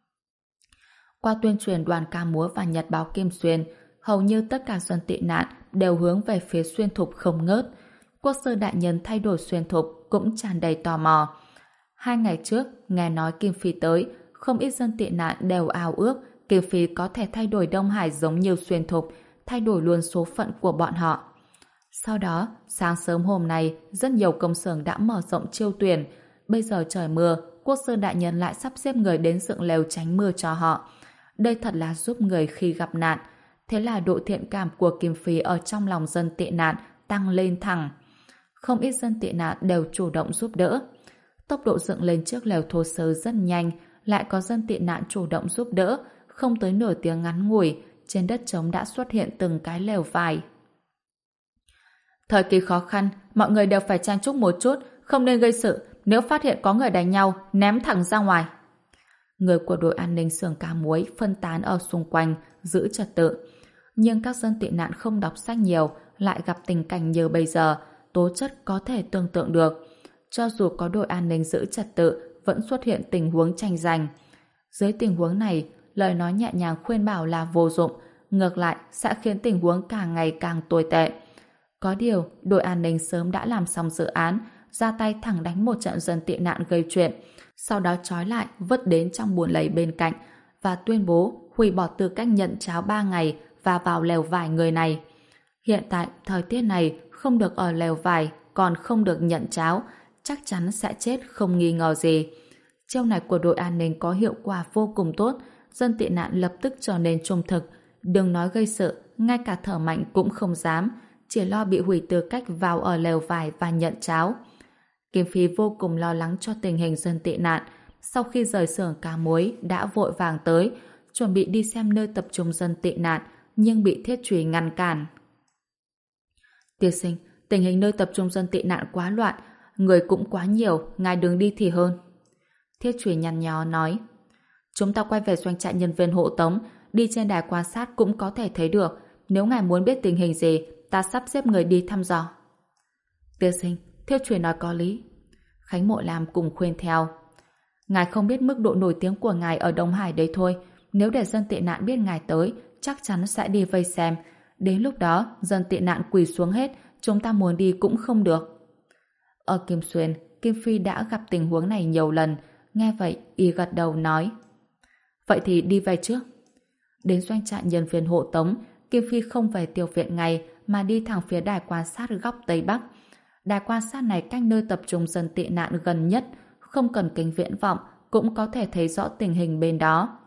Qua tuyên truyền đoàn ca múa và nhật báo Kim Xuyên, hầu như tất cả dân tị nạn đều hướng về phía xuyên thục không ngớt. Quốc sư đại nhân thay đổi xuyên thục cũng tràn đầy tò mò. Hai ngày trước, nghe nói Kim Phi tới, không ít dân tị nạn đều ao ước Kim Phi có thể thay đổi Đông Hải giống như xuyên thục, thay đổi luôn số phận của bọn họ. Sau đó, sáng sớm hôm nay, rất nhiều công xưởng đã mở rộng chiêu tuyển. Bây giờ trời mưa, quốc sư đại nhân lại sắp xếp người đến dựng lều tránh mưa cho họ. Đây thật là giúp người khi gặp nạn. Thế là độ thiện cảm của Kim Phi ở trong lòng dân tị nạn tăng lên thẳng. Không ít dân tị nạn đều chủ động giúp đỡ. Tốc độ dựng lên chiếc lều thô sơ rất nhanh, lại có dân tị nạn chủ động giúp đỡ. Không tới nửa tiếng ngắn ngủi, trên đất trống đã xuất hiện từng cái lều vải. Thời kỳ khó khăn, mọi người đều phải trang trúc một chút, không nên gây sự. Nếu phát hiện có người đánh nhau, ném thẳng ra ngoài. Người của đội an ninh xưởng cá muối phân tán ở xung quanh, giữ trật tự. Nhưng các dân tị nạn không đọc sách nhiều, lại gặp tình cảnh như bây giờ, tố chất có thể tưởng tượng được. Cho dù có đội an ninh giữ trật tự, vẫn xuất hiện tình huống tranh giành. Dưới tình huống này, lời nói nhẹ nhàng khuyên bảo là vô dụng, ngược lại sẽ khiến tình huống càng ngày càng tồi tệ. Có điều, đội an ninh sớm đã làm xong dự án, ra tay thẳng đánh một trận dân tị nạn gây chuyện, sau đó trói lại vứt đến trong bùn lầy bên cạnh và tuyên bố hủy bỏ tư cách nhận cháo ba ngày và vào lều vải người này. Hiện tại, thời tiết này không được ở lều vải, còn không được nhận cháo, chắc chắn sẽ chết không nghi ngờ gì. Chiêu này của đội an ninh có hiệu quả vô cùng tốt, dân tị nạn lập tức trở nên trung thực. Đừng nói gây sự, ngay cả thở mạnh cũng không dám, chỉ lo bị hủy tư cách vào ở lều vải và nhận cháo. Kim Phi vô cùng lo lắng cho tình hình dân tị nạn. Sau khi rời xưởng cá muối đã vội vàng tới, chuẩn bị đi xem nơi tập trung dân tị nạn, nhưng bị Thiết Chùy ngăn cản. Tiên sinh, tình hình nơi tập trung dân tị nạn quá loạn, người cũng quá nhiều, ngài đừng đi thì hơn. Thiết Chùy nhăn nhó nói. Chúng ta quay về doanh trại nhân viên hộ tống, đi trên đài quan sát cũng có thể thấy được. Nếu ngài muốn biết tình hình gì, ta sắp xếp người đi thăm dò. Tiên sinh, Thiết Chùy nói có lý. Khánh Mộ Lam cùng khuyên theo. Ngài không biết mức độ nổi tiếng của ngài ở Đông Hải đấy thôi. Nếu để dân tị nạn biết ngài tới, chắc chắn sẽ đi vây xem. Đến lúc đó, dân tị nạn quỳ xuống hết, chúng ta muốn đi cũng không được. Ở Kim Xuyên, Kim Phi đã gặp tình huống này nhiều lần. Nghe vậy, y gật đầu nói. Vậy thì đi về trước. Đến doanh trại nhân viên hộ tống, Kim Phi không về tiểu viện ngay mà đi thẳng phía đài quan sát góc Tây Bắc. Đài quan sát này cách nơi tập trung dân tị nạn gần nhất, không cần kính viễn vọng, cũng có thể thấy rõ tình hình bên đó.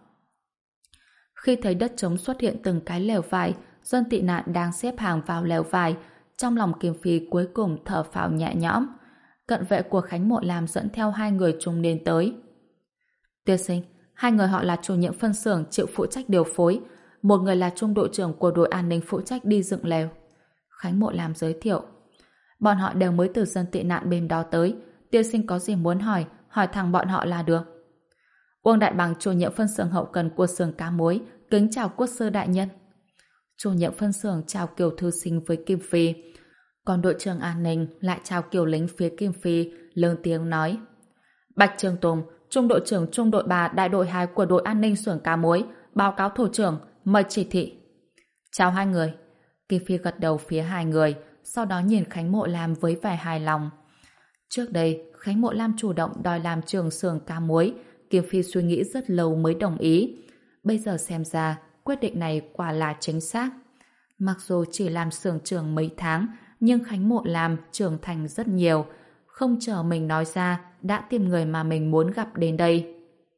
Khi thấy đất trống xuất hiện từng cái lều vải, dân tị nạn đang xếp hàng vào lều vải, trong lòng Kim Phi cuối cùng thở phào nhẹ nhõm. Cận vệ của Khánh Mộ Lam dẫn theo hai người trung niên tới. Tiên sinh, hai người họ là chủ nhiệm phân xưởng chịu phụ trách điều phối, một người là trung đội trưởng của đội an ninh phụ trách đi dựng lều. Khánh Mộ Lam giới thiệu. Bọn họ đều mới từ dân tị nạn bên đó tới. Tiên sinh có gì muốn hỏi, hỏi thẳng bọn họ là được. Uông Đại Bằng, chủ nhiệm phân xưởng hậu cần của xưởng cá muối, kính chào quốc sư đại nhân. Chủ nhiệm phân xưởng chào Kiều thư sinh với Kim Phi, còn đội trưởng an ninh lại chào Kiều lính phía Kim Phi, lớn tiếng nói: Bạch Trường Tùng, trung đội trưởng trung đội ba đại đội hai của đội an ninh xưởng cá muối, báo cáo thủ trưởng, mời chỉ thị. Chào hai người. Kim Phi gật đầu phía hai người, sau đó nhìn Khánh Mộ Lam với vẻ hài lòng. Trước đây, Khánh Mộ Lam chủ động đòi làm trưởng xưởng cá muối, Kim Phi suy nghĩ rất lâu mới đồng ý. Bây giờ xem ra, quyết định này quả là chính xác. Mặc dù chỉ làm xưởng trưởng mấy tháng, nhưng Khánh Mộ Lam trưởng thành rất nhiều. Không chờ mình nói ra, đã tìm người mà mình muốn gặp đến đây.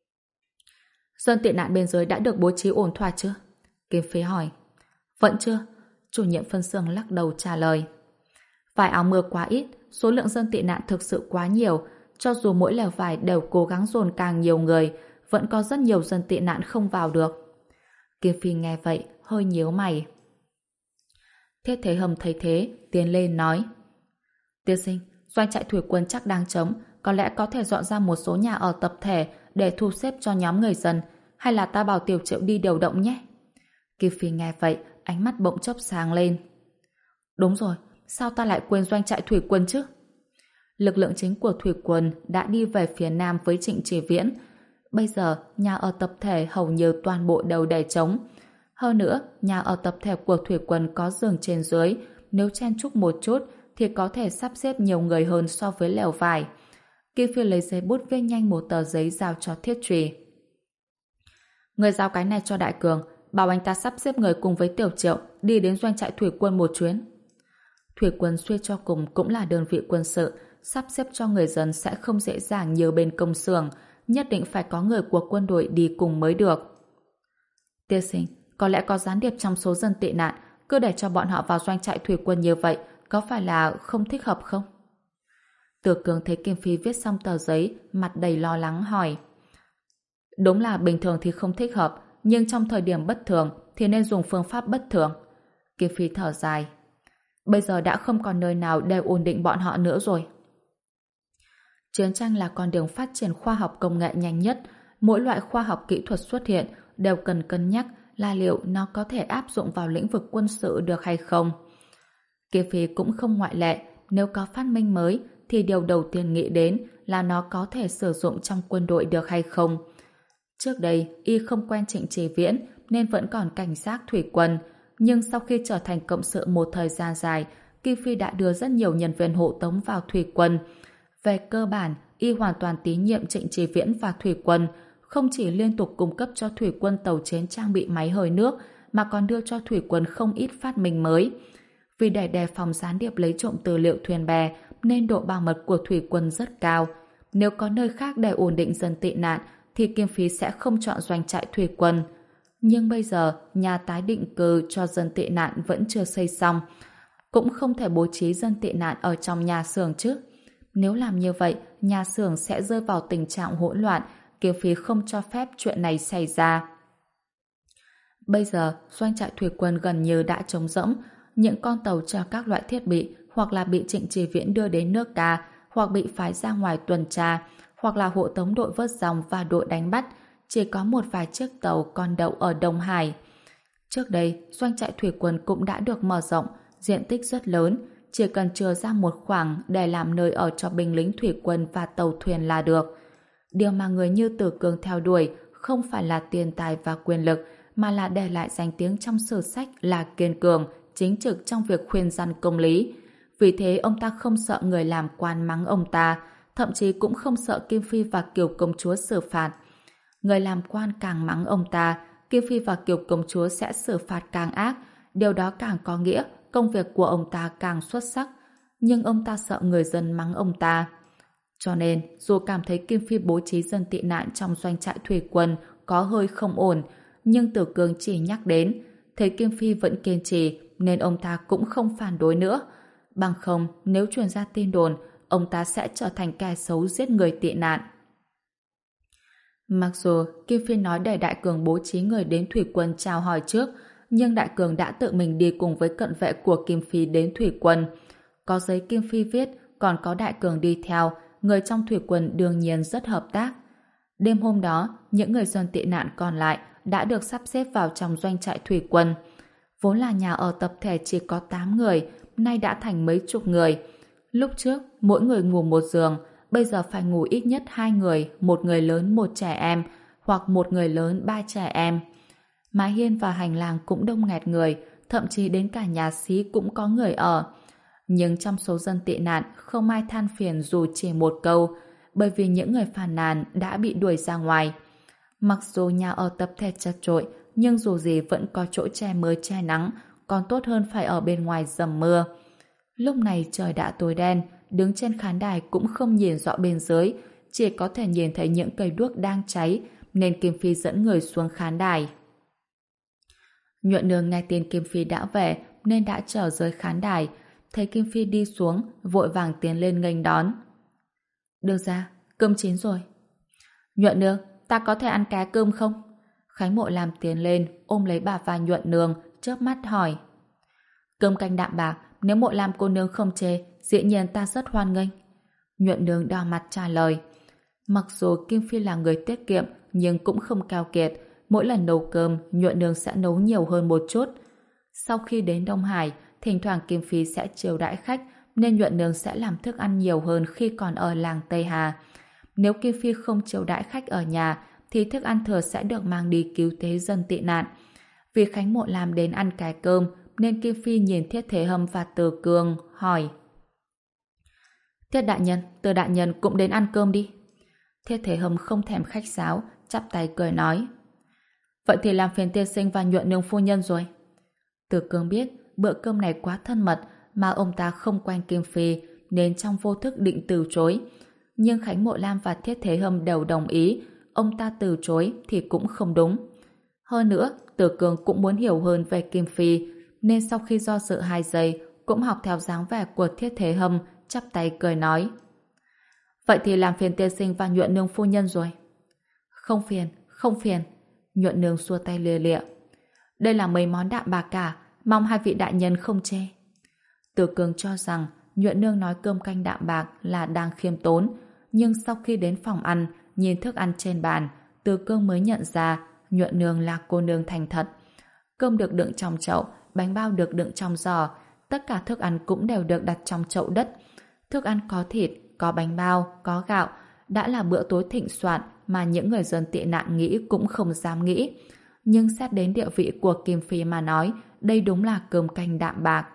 Dân tị nạn bên dưới đã được bố trí ổn thỏa chưa? Kim Phi hỏi. Vẫn chưa. Chủ nhiệm phân xưởng lắc đầu trả lời. Vải áo mưa quá ít, số lượng dân tị nạn thực sự quá nhiều. Cho dù mỗi lều vải đều cố gắng dồn càng nhiều người, vẫn có rất nhiều dân tị nạn không vào được. Kim Phi nghe vậy, hơi nhíu mày. Thiết Thế Hầm thấy thế, tiến lên nói: Tiên sinh, doanh trại thủy quân chắc đang trống, có lẽ có thể dọn ra một số nhà ở tập thể để thu xếp cho nhóm người dân, hay là ta bảo Tiểu Triệu đi điều động nhé. Kim Phi nghe vậy, ánh mắt bỗng chốc sáng lên. Đúng rồi, sao ta lại quên doanh trại thủy quân chứ? Lực lượng chính của thủy quân đã đi về phía nam với Trịnh Chỉ Viễn. Bây giờ, nhà ở tập thể hầu như toàn bộ đều để trống. Hơn nữa, nhà ở tập thể của thủy quân có giường trên dưới, nếu chen chúc một chút thì có thể sắp xếp nhiều người hơn so với lều vải. Kim Phi lấy giấy bút viết nhanh một tờ giấy giao cho Thiết Trùy. Người giao cái này cho Đại Cường, bảo anh ta sắp xếp người cùng với Tiểu Triệu đi đến doanh trại thủy quân một chuyến. Thủy quân suy cho cùng cũng là đơn vị quân sự, sắp xếp cho người dân sẽ không dễ dàng như bên công xưởng, nhất định phải có người của quân đội đi cùng mới được. Tiên sinh, có lẽ có gián điệp trong số dân tị nạn, cứ để cho bọn họ vào doanh trại thủy quân như vậy, có phải là không thích hợp không? Từ Cường thấy Kim Phi viết xong tờ giấy, mặt đầy lo lắng hỏi. Đúng là bình thường thì không thích hợp, nhưng trong thời điểm bất thường thì nên dùng phương pháp bất thường. Kim Phi thở dài. Bây giờ đã không còn nơi nào để ổn định bọn họ nữa rồi. Chiến tranh là con đường phát triển khoa học công nghệ nhanh nhất. Mỗi loại khoa học kỹ thuật xuất hiện đều cần cân nhắc là liệu nó có thể áp dụng vào lĩnh vực quân sự được hay không. Kim Phi cũng không ngoại lệ. Nếu có phát minh mới thì điều đầu tiên nghĩ đến là nó có thể sử dụng trong quân đội được hay không. Trước đây, y không quen Trịnh Chỉ Viễn nên vẫn còn cảnh giác thủy quân. Nhưng sau khi trở thành cộng sự một thời gian dài, Kim Phi đã đưa rất nhiều nhân viên hộ tống vào thủy quân. Về cơ bản, y hoàn toàn tín nhiệm Trịnh Chỉ Viễn và thủy quân, không chỉ liên tục cung cấp cho thủy quân tàu chiến trang bị máy hơi nước, mà còn đưa cho thủy quân không ít phát minh mới. Vì để đề phòng gián điệp lấy trộm tư liệu thuyền bè, nên độ bảo mật của thủy quân rất cao. Nếu có nơi khác để ổn định dân tị nạn, thì Kim Phi sẽ không chọn doanh trại thủy quân. Nhưng bây giờ, nhà tái định cư cho dân tị nạn vẫn chưa xây xong. Cũng không thể bố trí dân tị nạn ở trong nhà xưởng chứ. Nếu làm như vậy, nhà xưởng sẽ rơi vào tình trạng hỗn loạn, Kim Phi không cho phép chuyện này xảy ra. Bây giờ, doanh trại thủy quân gần như đã trống rỗng. Những con tàu chở các loại thiết bị hoặc là bị Trịnh Chỉ Viễn đưa đến nước ta, hoặc bị phái ra ngoài tuần tra, hoặc là hộ tống đội vớt dòng và đội đánh bắt. Chỉ có một vài chiếc tàu còn đậu ở Đông Hải. Trước đây, doanh trại thủy quân cũng đã được mở rộng, diện tích rất lớn, chỉ cần chừa ra một khoảng để làm nơi ở cho binh lính thủy quân và tàu thuyền là được. Điều mà người như Tử Cường theo đuổi không phải là tiền tài và quyền lực, mà là để lại danh tiếng trong sử sách là kiên cường, chính trực trong việc khuyên răn công lý. Vì thế ông ta không sợ người làm quan mắng ông ta, thậm chí cũng không sợ Kim Phi và Kiều công chúa xử phạt. Người làm quan càng mắng ông ta, Kim Phi và Kiều công chúa sẽ xử phạt càng ác, điều đó càng có nghĩa công việc của ông ta càng xuất sắc. Nhưng ông ta sợ người dân mắng ông ta. Cho nên, dù cảm thấy Kim Phi bố trí dân tị nạn trong doanh trại thủy quân có hơi không ổn, nhưng Tử Cường chỉ nhắc đến, thấy Kim Phi vẫn kiên trì nên ông ta cũng không phản đối nữa. Bằng không, nếu truyền ra tin đồn, ông ta sẽ trở thành kẻ xấu giết người tị nạn. Mặc dù Kim Phi nói để Đại Cường bố trí người đến thủy quân chào hỏi trước, nhưng Đại Cường đã tự mình đi cùng với cận vệ của Kim Phi đến thủy quân. Có giấy Kim Phi viết, còn có Đại Cường đi theo, người trong thủy quân đương nhiên rất hợp tác. Đêm hôm đó, những người dân tị nạn còn lại đã được sắp xếp vào trong doanh trại thủy quân. Vốn là nhà ở tập thể chỉ có tám người, nay đã thành mấy chục người. Lúc trước, mỗi người ngủ một giường, bây giờ phải ngủ ít nhất hai người, một người lớn một trẻ em, hoặc một người lớn ba trẻ em. Mái hiên và hành lang cũng đông nghẹt người, thậm chí đến cả nhà xí cũng có người ở. Nhưng trong số dân tị nạn không ai than phiền dù chỉ một câu, bởi vì những người phàn nàn đã bị đuổi ra ngoài. Mặc dù nhà ở tập thể chật chội, nhưng dù gì vẫn có chỗ che mưa che nắng, còn tốt hơn phải ở bên ngoài dầm mưa. Lúc này trời đã tối đen, đứng trên khán đài cũng không nhìn rõ bên dưới, chỉ có thể nhìn thấy những cây đuốc đang cháy, nên Kim Phi dẫn người xuống khán đài. Nhuận Nương nghe tin Kim Phi đã về nên đã trở dưới khán đài, thấy Kim Phi đi xuống, vội vàng tiến lên nghênh đón. Được ra, cơm chín rồi. Nhuận Nương, ta có thể ăn cá cơm không? Khánh Mộ Lam tiến lên, ôm lấy bà vai Nhuận Nương, chớp mắt hỏi. Cơm canh đạm bạc, nếu Mộ Lam cô nương không chê, dĩ nhiên ta rất hoan nghênh. Nhuận Nương đỏ mặt trả lời. Mặc dù Kim Phi là người tiết kiệm, nhưng cũng không keo kiệt. Mỗi lần nấu cơm, Nhuận Nương sẽ nấu nhiều hơn một chút. Sau khi đến Đông Hải, thỉnh thoảng Kim Phi sẽ chiêu đãi khách, nên Nhuận Nương sẽ làm thức ăn nhiều hơn khi còn ở làng Tây Hà. Nếu Kim Phi không chiêu đãi khách ở nhà, thì thức ăn thừa sẽ được mang đi cứu tế dân tị nạn. Vì Khánh Mộ Lam đến ăn cái cơm, nên Kim Phi nhìn Thiết Thế Hâm và Từ Cương, hỏi. Thiết đại nhân, Từ đại nhân cũng đến ăn cơm đi. Thiết Thế Hâm không thèm khách sáo, chắp tay cười nói. Vậy thì làm phiền tiên sinh và Nhuận Nương phu nhân rồi. Từ Cương biết bữa cơm này quá thân mật, mà ông ta không quen Kim Phi, nên trong vô thức định từ chối. Nhưng Khánh Mộ Lam và Thiết Thế Hâm đều đồng ý, ông ta từ chối thì cũng không đúng. Hơn nữa, Từ Cương cũng muốn hiểu hơn về Kim Phi, nên sau khi do dự hai giây, cũng học theo dáng vẻ của Thiết Thế Hâm, chắp tay cười nói. Vậy thì làm phiền tiên sinh và Nhuận Nương phu nhân rồi. Không phiền, không phiền. Nhuận Nương xua tay lia lịa. Đây là mấy món đạm bạc cả, mong hai vị đại nhân không chê. Từ Cương cho rằng Nhuận Nương nói cơm canh đạm bạc là đang khiêm tốn, nhưng sau khi đến phòng ăn, nhìn thức ăn trên bàn, Từ Cương mới nhận ra Nhuận Nương là cô nương thành thật. Cơm được đựng trong chậu, bánh bao được đựng trong giò, tất cả thức ăn cũng đều được đặt trong chậu đất. Thức ăn có thịt, có bánh bao, có gạo, đã là bữa tối thịnh soạn mà những người dân tị nạn nghĩ cũng không dám nghĩ. Nhưng xét đến địa vị của Kim Phi mà nói, đây đúng là cơm canh đạm bạc.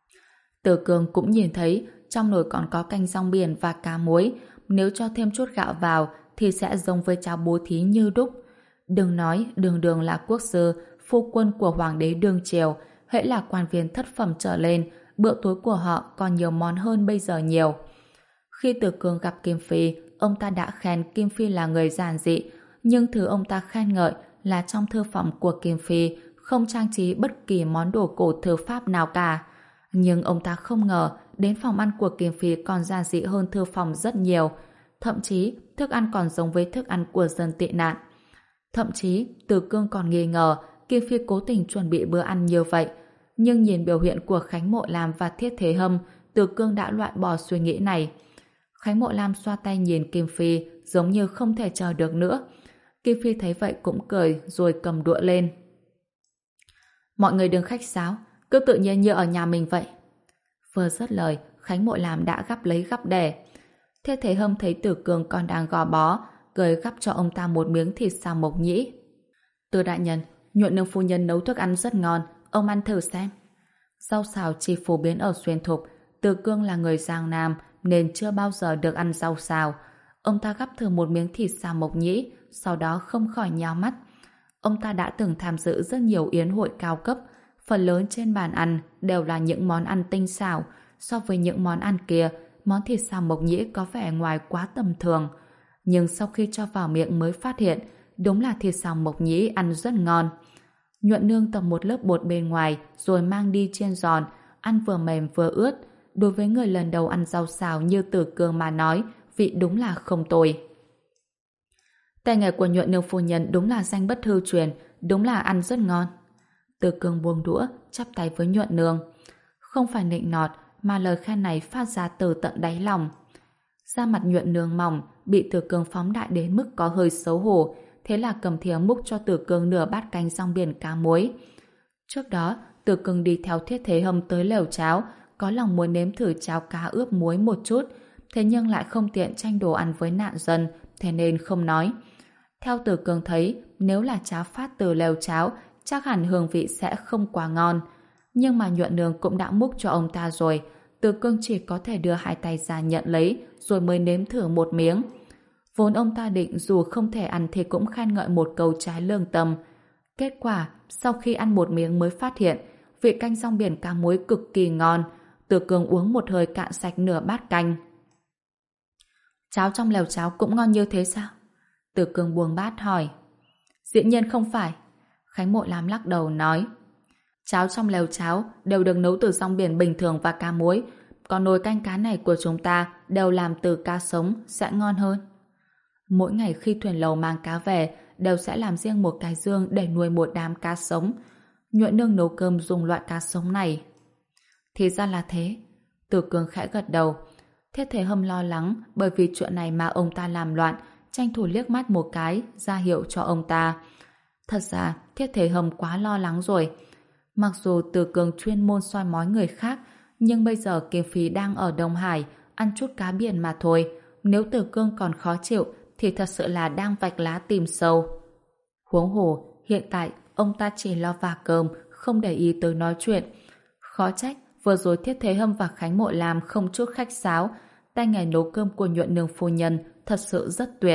Từ Cương cũng nhìn thấy trong nồi còn có canh rong biển và cá muối, nếu cho thêm chút gạo vào thì sẽ giống với cháo bố thí như đúc. Đừng nói đường đường là quốc sư, phu quân của hoàng đế đương triều, hễ là quan viên thất phẩm trở lên, bữa tối của họ còn nhiều món hơn bây giờ nhiều. Khi Từ Cương gặp Kim Phi, ông ta đã khen Kim Phi là người giản dị, nhưng thứ ông ta khen ngợi là trong thư phòng của Kim Phi không trang trí bất kỳ món đồ cổ thư pháp nào cả. Nhưng ông ta không ngờ đến phòng ăn của Kim Phi còn giản dị hơn thư phòng rất nhiều. Thậm chí, thức ăn còn giống với thức ăn của dân tị nạn. Thậm chí, Từ Cương còn nghi ngờ Kim Phi cố tình chuẩn bị bữa ăn như vậy. Nhưng nhìn biểu hiện của Khánh Mộ Lam và Thiết Thế Hâm, Từ Cương đã loại bỏ suy nghĩ này. Khánh Mộ Lam xoa tay nhìn Kim Phi giống như không thể chờ được nữa. Kim Phi thấy vậy cũng cười rồi cầm đũa lên. Mọi người đừng khách sáo, cứ tự nhiên như ở nhà mình vậy. Vừa dứt lời, Khánh Mộ Lam đã gắp lấy gắp để. Thiết Thế Hâm thấy Tử Cương còn đang gò bó, cười gắp cho ông ta một miếng thịt xào mộc nhĩ. Từ đại nhân, Nhuận Nương phu nhân nấu thức ăn rất ngon, ông ăn thử xem. Rau xào chỉ phổ biến ở Xuyên Thục, Từ Cương là người Giang Nam nên chưa bao giờ được ăn rau xào. Ông ta gắp thử một miếng thịt xào mộc nhĩ, sau đó không khỏi nhao mắt. Ông ta đã từng tham dự rất nhiều yến hội cao cấp, phần lớn trên bàn ăn đều là những món ăn tinh xảo. So với những món ăn kia, món thịt xào mộc nhĩ có vẻ ngoài quá tầm thường. Nhưng sau khi cho vào miệng mới phát hiện, đúng là thịt xào mộc nhĩ ăn rất ngon. Nhuận Nương tầm một lớp bột bên ngoài rồi mang đi chiên giòn, ăn vừa mềm vừa ướt. Đối với người lần đầu ăn rau xào như Từ Cương mà nói, vị đúng là không tồi. Tay nghề của Nhuận Nương phu nhân đúng là danh bất hư truyền, đúng là ăn rất ngon. Từ Cương buông đũa, chắp tay với Nhuận Nương. Không phải nịnh nọt, mà lời khen này phát ra từ tận đáy lòng. Da mặt Nhuận Nương mỏng, bị Từ Cương phóng đại đến mức có hơi xấu hổ, thế là cầm thìa múc cho Từ Cương nửa bát canh rong biển cá muối. Trước đó, Từ Cương đi theo Thiết Thế Hâm tới lều cháo, có lòng muốn nếm thử cháo cá ướp muối một chút, thế nhưng lại không tiện tranh đồ ăn với nạn dân, thế nên không nói. Theo Từ Cương thấy, nếu là cháo phát từ lều cháo, chắc hẳn hương vị sẽ không quá ngon. Nhưng mà Nhuận Nương cũng đã múc cho ông ta rồi, Từ Cương chỉ có thể đưa hai tay ra nhận lấy, rồi mới nếm thử một miếng. Vốn ông ta định dù không thể ăn thì cũng khen ngợi một câu trái lương tâm. Kết quả, sau khi ăn một miếng mới phát hiện, vị canh rong biển cá muối cực kỳ ngon. Từ Cương uống một hơi cạn sạch nửa bát canh. Cháo trong lèo cháo cũng ngon như thế sao? Từ Cương buông bát hỏi. Dĩ nhiên không phải. Khánh Mộ Lam lắc đầu nói. Cháo trong lèo cháo đều được nấu từ rong biển bình thường và cá muối, còn nồi canh cá này của chúng ta đều làm từ cá sống, sẽ ngon hơn. Mỗi ngày khi thuyền lầu mang cá về đều sẽ làm riêng một cái giương để nuôi một đám cá sống. Nhuận Nương nấu cơm dùng loại cá sống này. Thì ra là thế. Từ Cương khẽ gật đầu. Thiết Thế Hâm lo lắng bởi vì chuyện này mà ông ta làm loạn, tranh thủ liếc mắt một cái ra hiệu cho ông ta. Thật ra Thiết Thế Hâm quá lo lắng rồi. Mặc dù Từ Cương chuyên môn soi mói người khác, nhưng bây giờ Kim Phi đang ở Đông Hải ăn chút cá biển mà thôi. Nếu Từ Cương còn khó chịu thì thật sự là đang vạch lá tìm sâu. Huống hồ hiện tại ông ta chỉ lo vả cơm, không để ý tới nói chuyện. Khó trách vừa rồi Thiết Thế Hâm và Khánh Mộ Lam không chút khách sáo. Tay nghề nấu cơm của Nhuận Nương phu nhân thật sự rất tuyệt.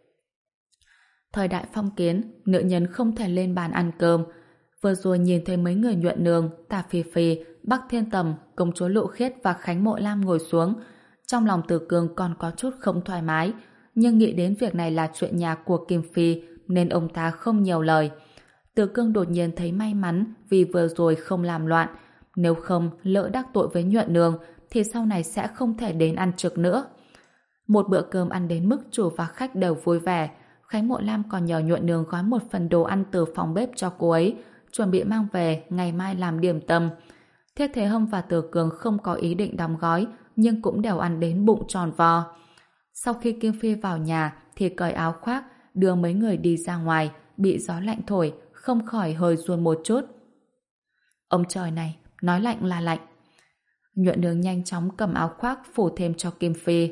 Thời đại phong kiến, nữ nhân không thể lên bàn ăn cơm. Vừa rồi nhìn thấy mấy người Nhuận Nương, Tả Phi Phi, Bắc Thiên Tầm, Công chúa Lộ Khiết và Khánh Mộ Lam ngồi xuống. Trong lòng Từ Cương còn có chút không thoải mái, nhưng nghĩ đến việc này là chuyện nhà của Kim Phi nên ông ta không nhiều lời. Từ Cương đột nhiên thấy may mắn vì vừa rồi không làm loạn. Nếu không lỡ đắc tội với Nhuận Nương thì sau này sẽ không thể đến ăn trực nữa. Một bữa cơm ăn đến mức chủ và khách đều vui vẻ. Khánh Mộ Lam còn nhờ Nhuận Nương gói một phần đồ ăn từ phòng bếp cho cô ấy, chuẩn bị mang về ngày mai làm điểm tâm. Thiết Thế Hâm và Từ Cương không có ý định đóng gói, nhưng cũng đều ăn đến bụng tròn vo. Sau khi Kim Phi vào nhà thì cởi áo khoác, đưa mấy người đi ra ngoài, bị gió lạnh thổi, không khỏi hơi run một chút. Ông trời này, nói lạnh là lạnh. Nhuận Nương nhanh chóng cầm áo khoác phủ thêm cho Kim Phi.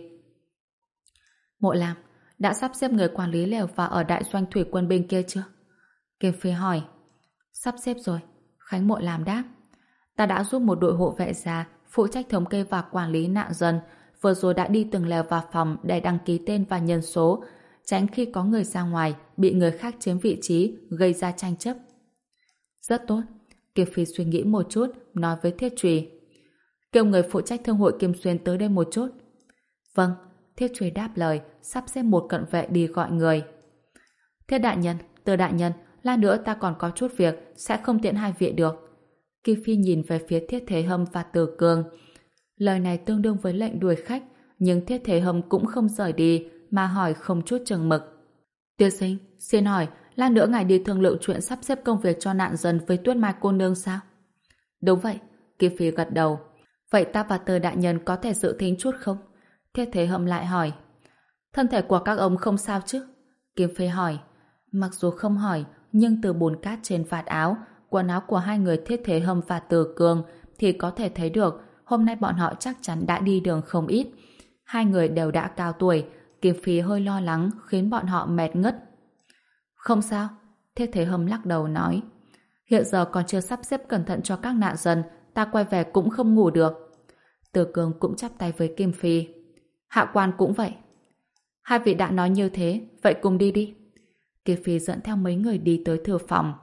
Mộ Lam, đã sắp xếp người quản lý lều và ở đại doanh thủy quân bên kia chưa? Kim Phi hỏi. Sắp xếp rồi, Khánh Mộ Lam đáp. Ta đã giúp một đội hộ vệ già phụ trách thống kê và quản lý nạn dân, vừa rồi đã đi từng lều và phòng để đăng ký tên và nhân số, tránh khi có người ra ngoài bị người khác chiếm vị trí gây ra tranh chấp. Rất tốt. Kiều Phi suy nghĩ một chút, nói với Thiết Trùy. Kêu người phụ trách thương hội Kim Xuyên tới đây một chút. Vâng. Thiết Trùy đáp lời, sắp xếp một cận vệ đi gọi người. Thiết đại nhân, Từ đại nhân, lát nữa ta còn có chút việc, sẽ không tiện hai vị được. Kim Phi nhìn về phía Thiết Thế Hâm và Từ Cương. Lời này tương đương với lệnh đuổi khách, nhưng Thiết Thế Hâm cũng không rời đi, mà hỏi không chút chừng mực. Tiên sinh, xin hỏi, lát nữa ngài đi thương lượng chuyện sắp xếp công việc cho nạn dân với Tuyết Mai cô nương sao? Đúng vậy, Kim Phi gật đầu. Vậy ta và Từ đại nhân có thể dự thính chút không? Thiết Thế Hâm lại hỏi. Thân thể của các ông không sao chứ? Kim Phi hỏi. Mặc dù không hỏi, nhưng từ bùn cát trên vạt áo, quần áo của hai người Thiết Thế Hâm và Từ Cương thì có thể thấy được hôm nay bọn họ chắc chắn đã đi đường không ít. Hai người đều đã cao tuổi, Kim Phi hơi lo lắng khiến bọn họ mệt ngất. Không sao, Thiết Thế Hâm lắc đầu nói. Hiện giờ còn chưa sắp xếp cẩn thận cho các nạn dân, ta quay về cũng không ngủ được. Từ Cường cũng chắp tay với Kim Phi. Hạ quan cũng vậy. Hai vị đã nói như thế, vậy cùng đi đi. Kim Phi dẫn theo mấy người đi tới thư phòng.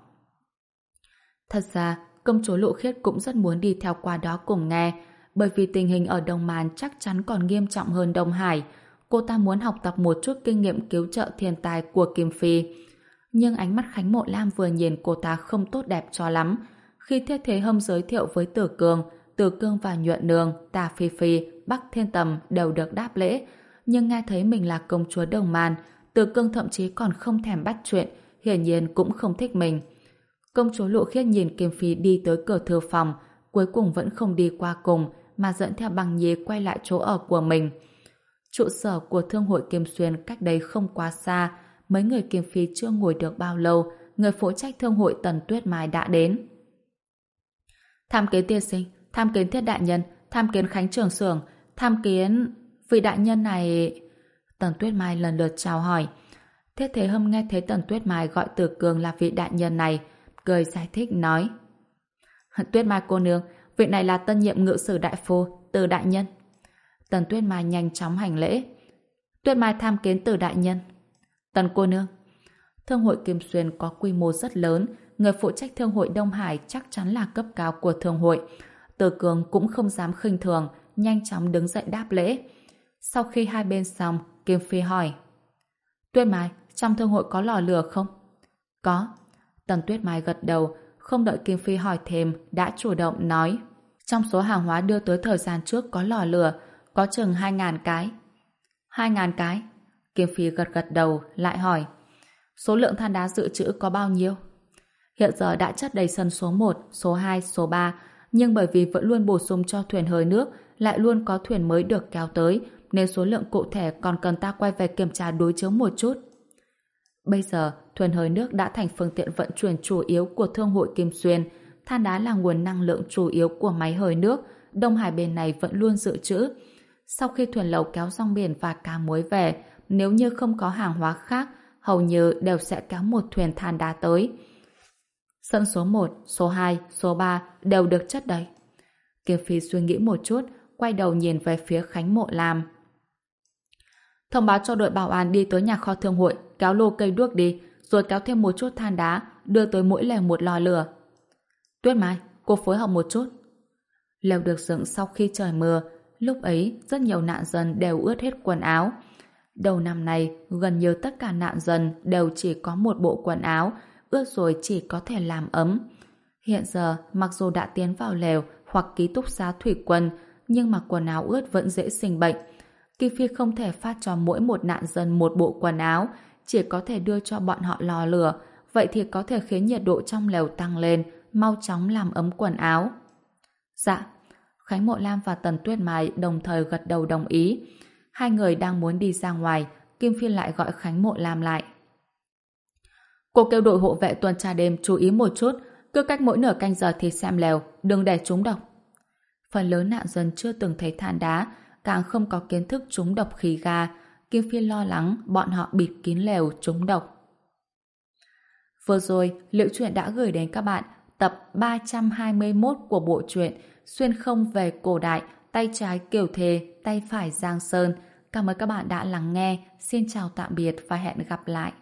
Thật ra, công chúa Lộ Khiết cũng rất muốn đi theo qua đó cùng nghe, bởi vì tình hình ở Đông Man chắc chắn còn nghiêm trọng hơn Đông Hải. Cô ta muốn học tập một chút kinh nghiệm cứu trợ thiên tai của Kim Phi. Nhưng ánh mắt Khánh Mộ Lam vừa nhìn cô ta không tốt đẹp cho lắm. Khi Thiết Thế Hâm giới thiệu với Tử Cương, Tử Cương và Nhuận Nương, Tà Phi Phi, Bắc Thiên Tầm đều được đáp lễ. Nhưng nghe thấy mình là công chúa Đông Man, Tử Cương thậm chí còn không thèm bắt chuyện, hiển nhiên cũng không thích mình. Công chúa Lộ Khiết nhìn Kim Phi đi tới cửa thư phòng, cuối cùng vẫn không đi qua cùng, mà dẫn theo Bằng Nhi quay lại chỗ ở của mình. Trụ sở của Thương hội Kim Xuyên cách đây không quá xa, mấy người Kim Phi chưa ngồi được bao lâu, người phụ trách Thương hội Tần Tuyết Mai đã đến. Tham kiến tiên sinh, tham kiến Thiết đại nhân, tham kiến Khánh trưởng xưởng, tham kiến vị đại nhân này. Tần Tuyết Mai lần lượt chào hỏi. Thiết Thế Hâm nghe thấy Tần Tuyết Mai gọi Tử Cường là vị đại nhân này, cười giải thích nói: Tuyết Mai cô nương, vị này là tân nhiệm ngự sử đại phu Từ đại nhân. Tần Tuyết Mai nhanh chóng hành lễ. Tuyết Mai tham kiến Từ đại nhân. Tần cô nương. Thương hội Kim Xuyên có quy mô rất lớn, người phụ trách Thương hội Đông Hải chắc chắn là cấp cao của thương hội. Từ Cường cũng không dám khinh thường, nhanh chóng đứng dậy đáp lễ. Sau khi hai bên xong, Kim Phi hỏi: Tuyết Mai, trong thương hội có lò lửa không? Có. Tần Tuyết Mai gật đầu, không đợi Kim Phi hỏi thêm, đã chủ động nói: trong số hàng hóa đưa tới thời gian trước có lò lửa, có chừng hai ngàn cái. Hai ngàn cái? Kim Phi gật gật đầu, lại hỏi: số lượng than đá dự trữ có bao nhiêu? Hiện giờ đã chất đầy sân số một, số hai, số ba, nhưng bởi vì vẫn luôn bổ sung cho thuyền hơi nước, lại luôn có thuyền mới được kéo tới, nên số lượng cụ thể còn cần ta quay về kiểm tra đối chiếu một chút. Bây giờ, thuyền hơi nước đã thành phương tiện vận chuyển chủ yếu của Thương hội Kim Xuyên. Than đá là nguồn năng lượng chủ yếu của máy hơi nước. Đông Hải bên này vẫn luôn dự trữ. Sau khi thuyền lậu kéo rong biển và cá muối về, nếu như không có hàng hóa khác, hầu như đều sẽ kéo một thuyền than đá tới. Sân số một, số hai, số ba đều được chất đầy. Kim Phi suy nghĩ một chút, quay đầu nhìn về phía Khánh Mộ Lam. Thông báo cho đội bảo an đi tới nhà kho thương hội, kéo lô cây đuốc đi, rồi kéo thêm một chút than đá, đưa tới mỗi lều một lò lửa. Tuyết Mai, cô phối hợp một chút. Lều được dựng sau khi trời mưa, lúc ấy rất nhiều nạn dân đều ướt hết quần áo. Đầu năm nay, gần như tất cả nạn dân đều chỉ có một bộ quần áo, ướt rồi chỉ có thể làm ấm. Hiện giờ, mặc dù đã tiến vào lều hoặc ký túc xá thủy quân, nhưng mà quần áo ướt vẫn dễ sinh bệnh. Kim Phi không thể phát cho mỗi một nạn dân một bộ quần áo, chỉ có thể đưa cho bọn họ lò lửa, vậy thì có thể khiến nhiệt độ trong lều tăng lên, mau chóng làm ấm quần áo. Dạ. Khánh Mộ Lam và Tần Tuyết Mai đồng thời gật đầu đồng ý. Hai người đang muốn đi ra ngoài, Kim Phi lại gọi Khánh Mộ Lam lại. Cô kêu đội hộ vệ tuần tra đêm chú ý một chút, cứ cách mỗi nửa canh giờ thì xem lều, đừng để trúng độc. Phần lớn nạn dân chưa từng thấy than đá, càng không có kiến thức trúng độc khí ga. Kim Phi lo lắng bọn họ bịt kín lều trúng độc. Vừa rồi, Liễu Chuyện đã gửi đến các bạn tập ba trăm hai mươi mốt của bộ truyện Xuyên không về cổ đại, tay trái Kiều Thề, tay phải Giang Sơn. Cảm ơn các bạn đã lắng nghe. Xin chào tạm biệt và hẹn gặp lại.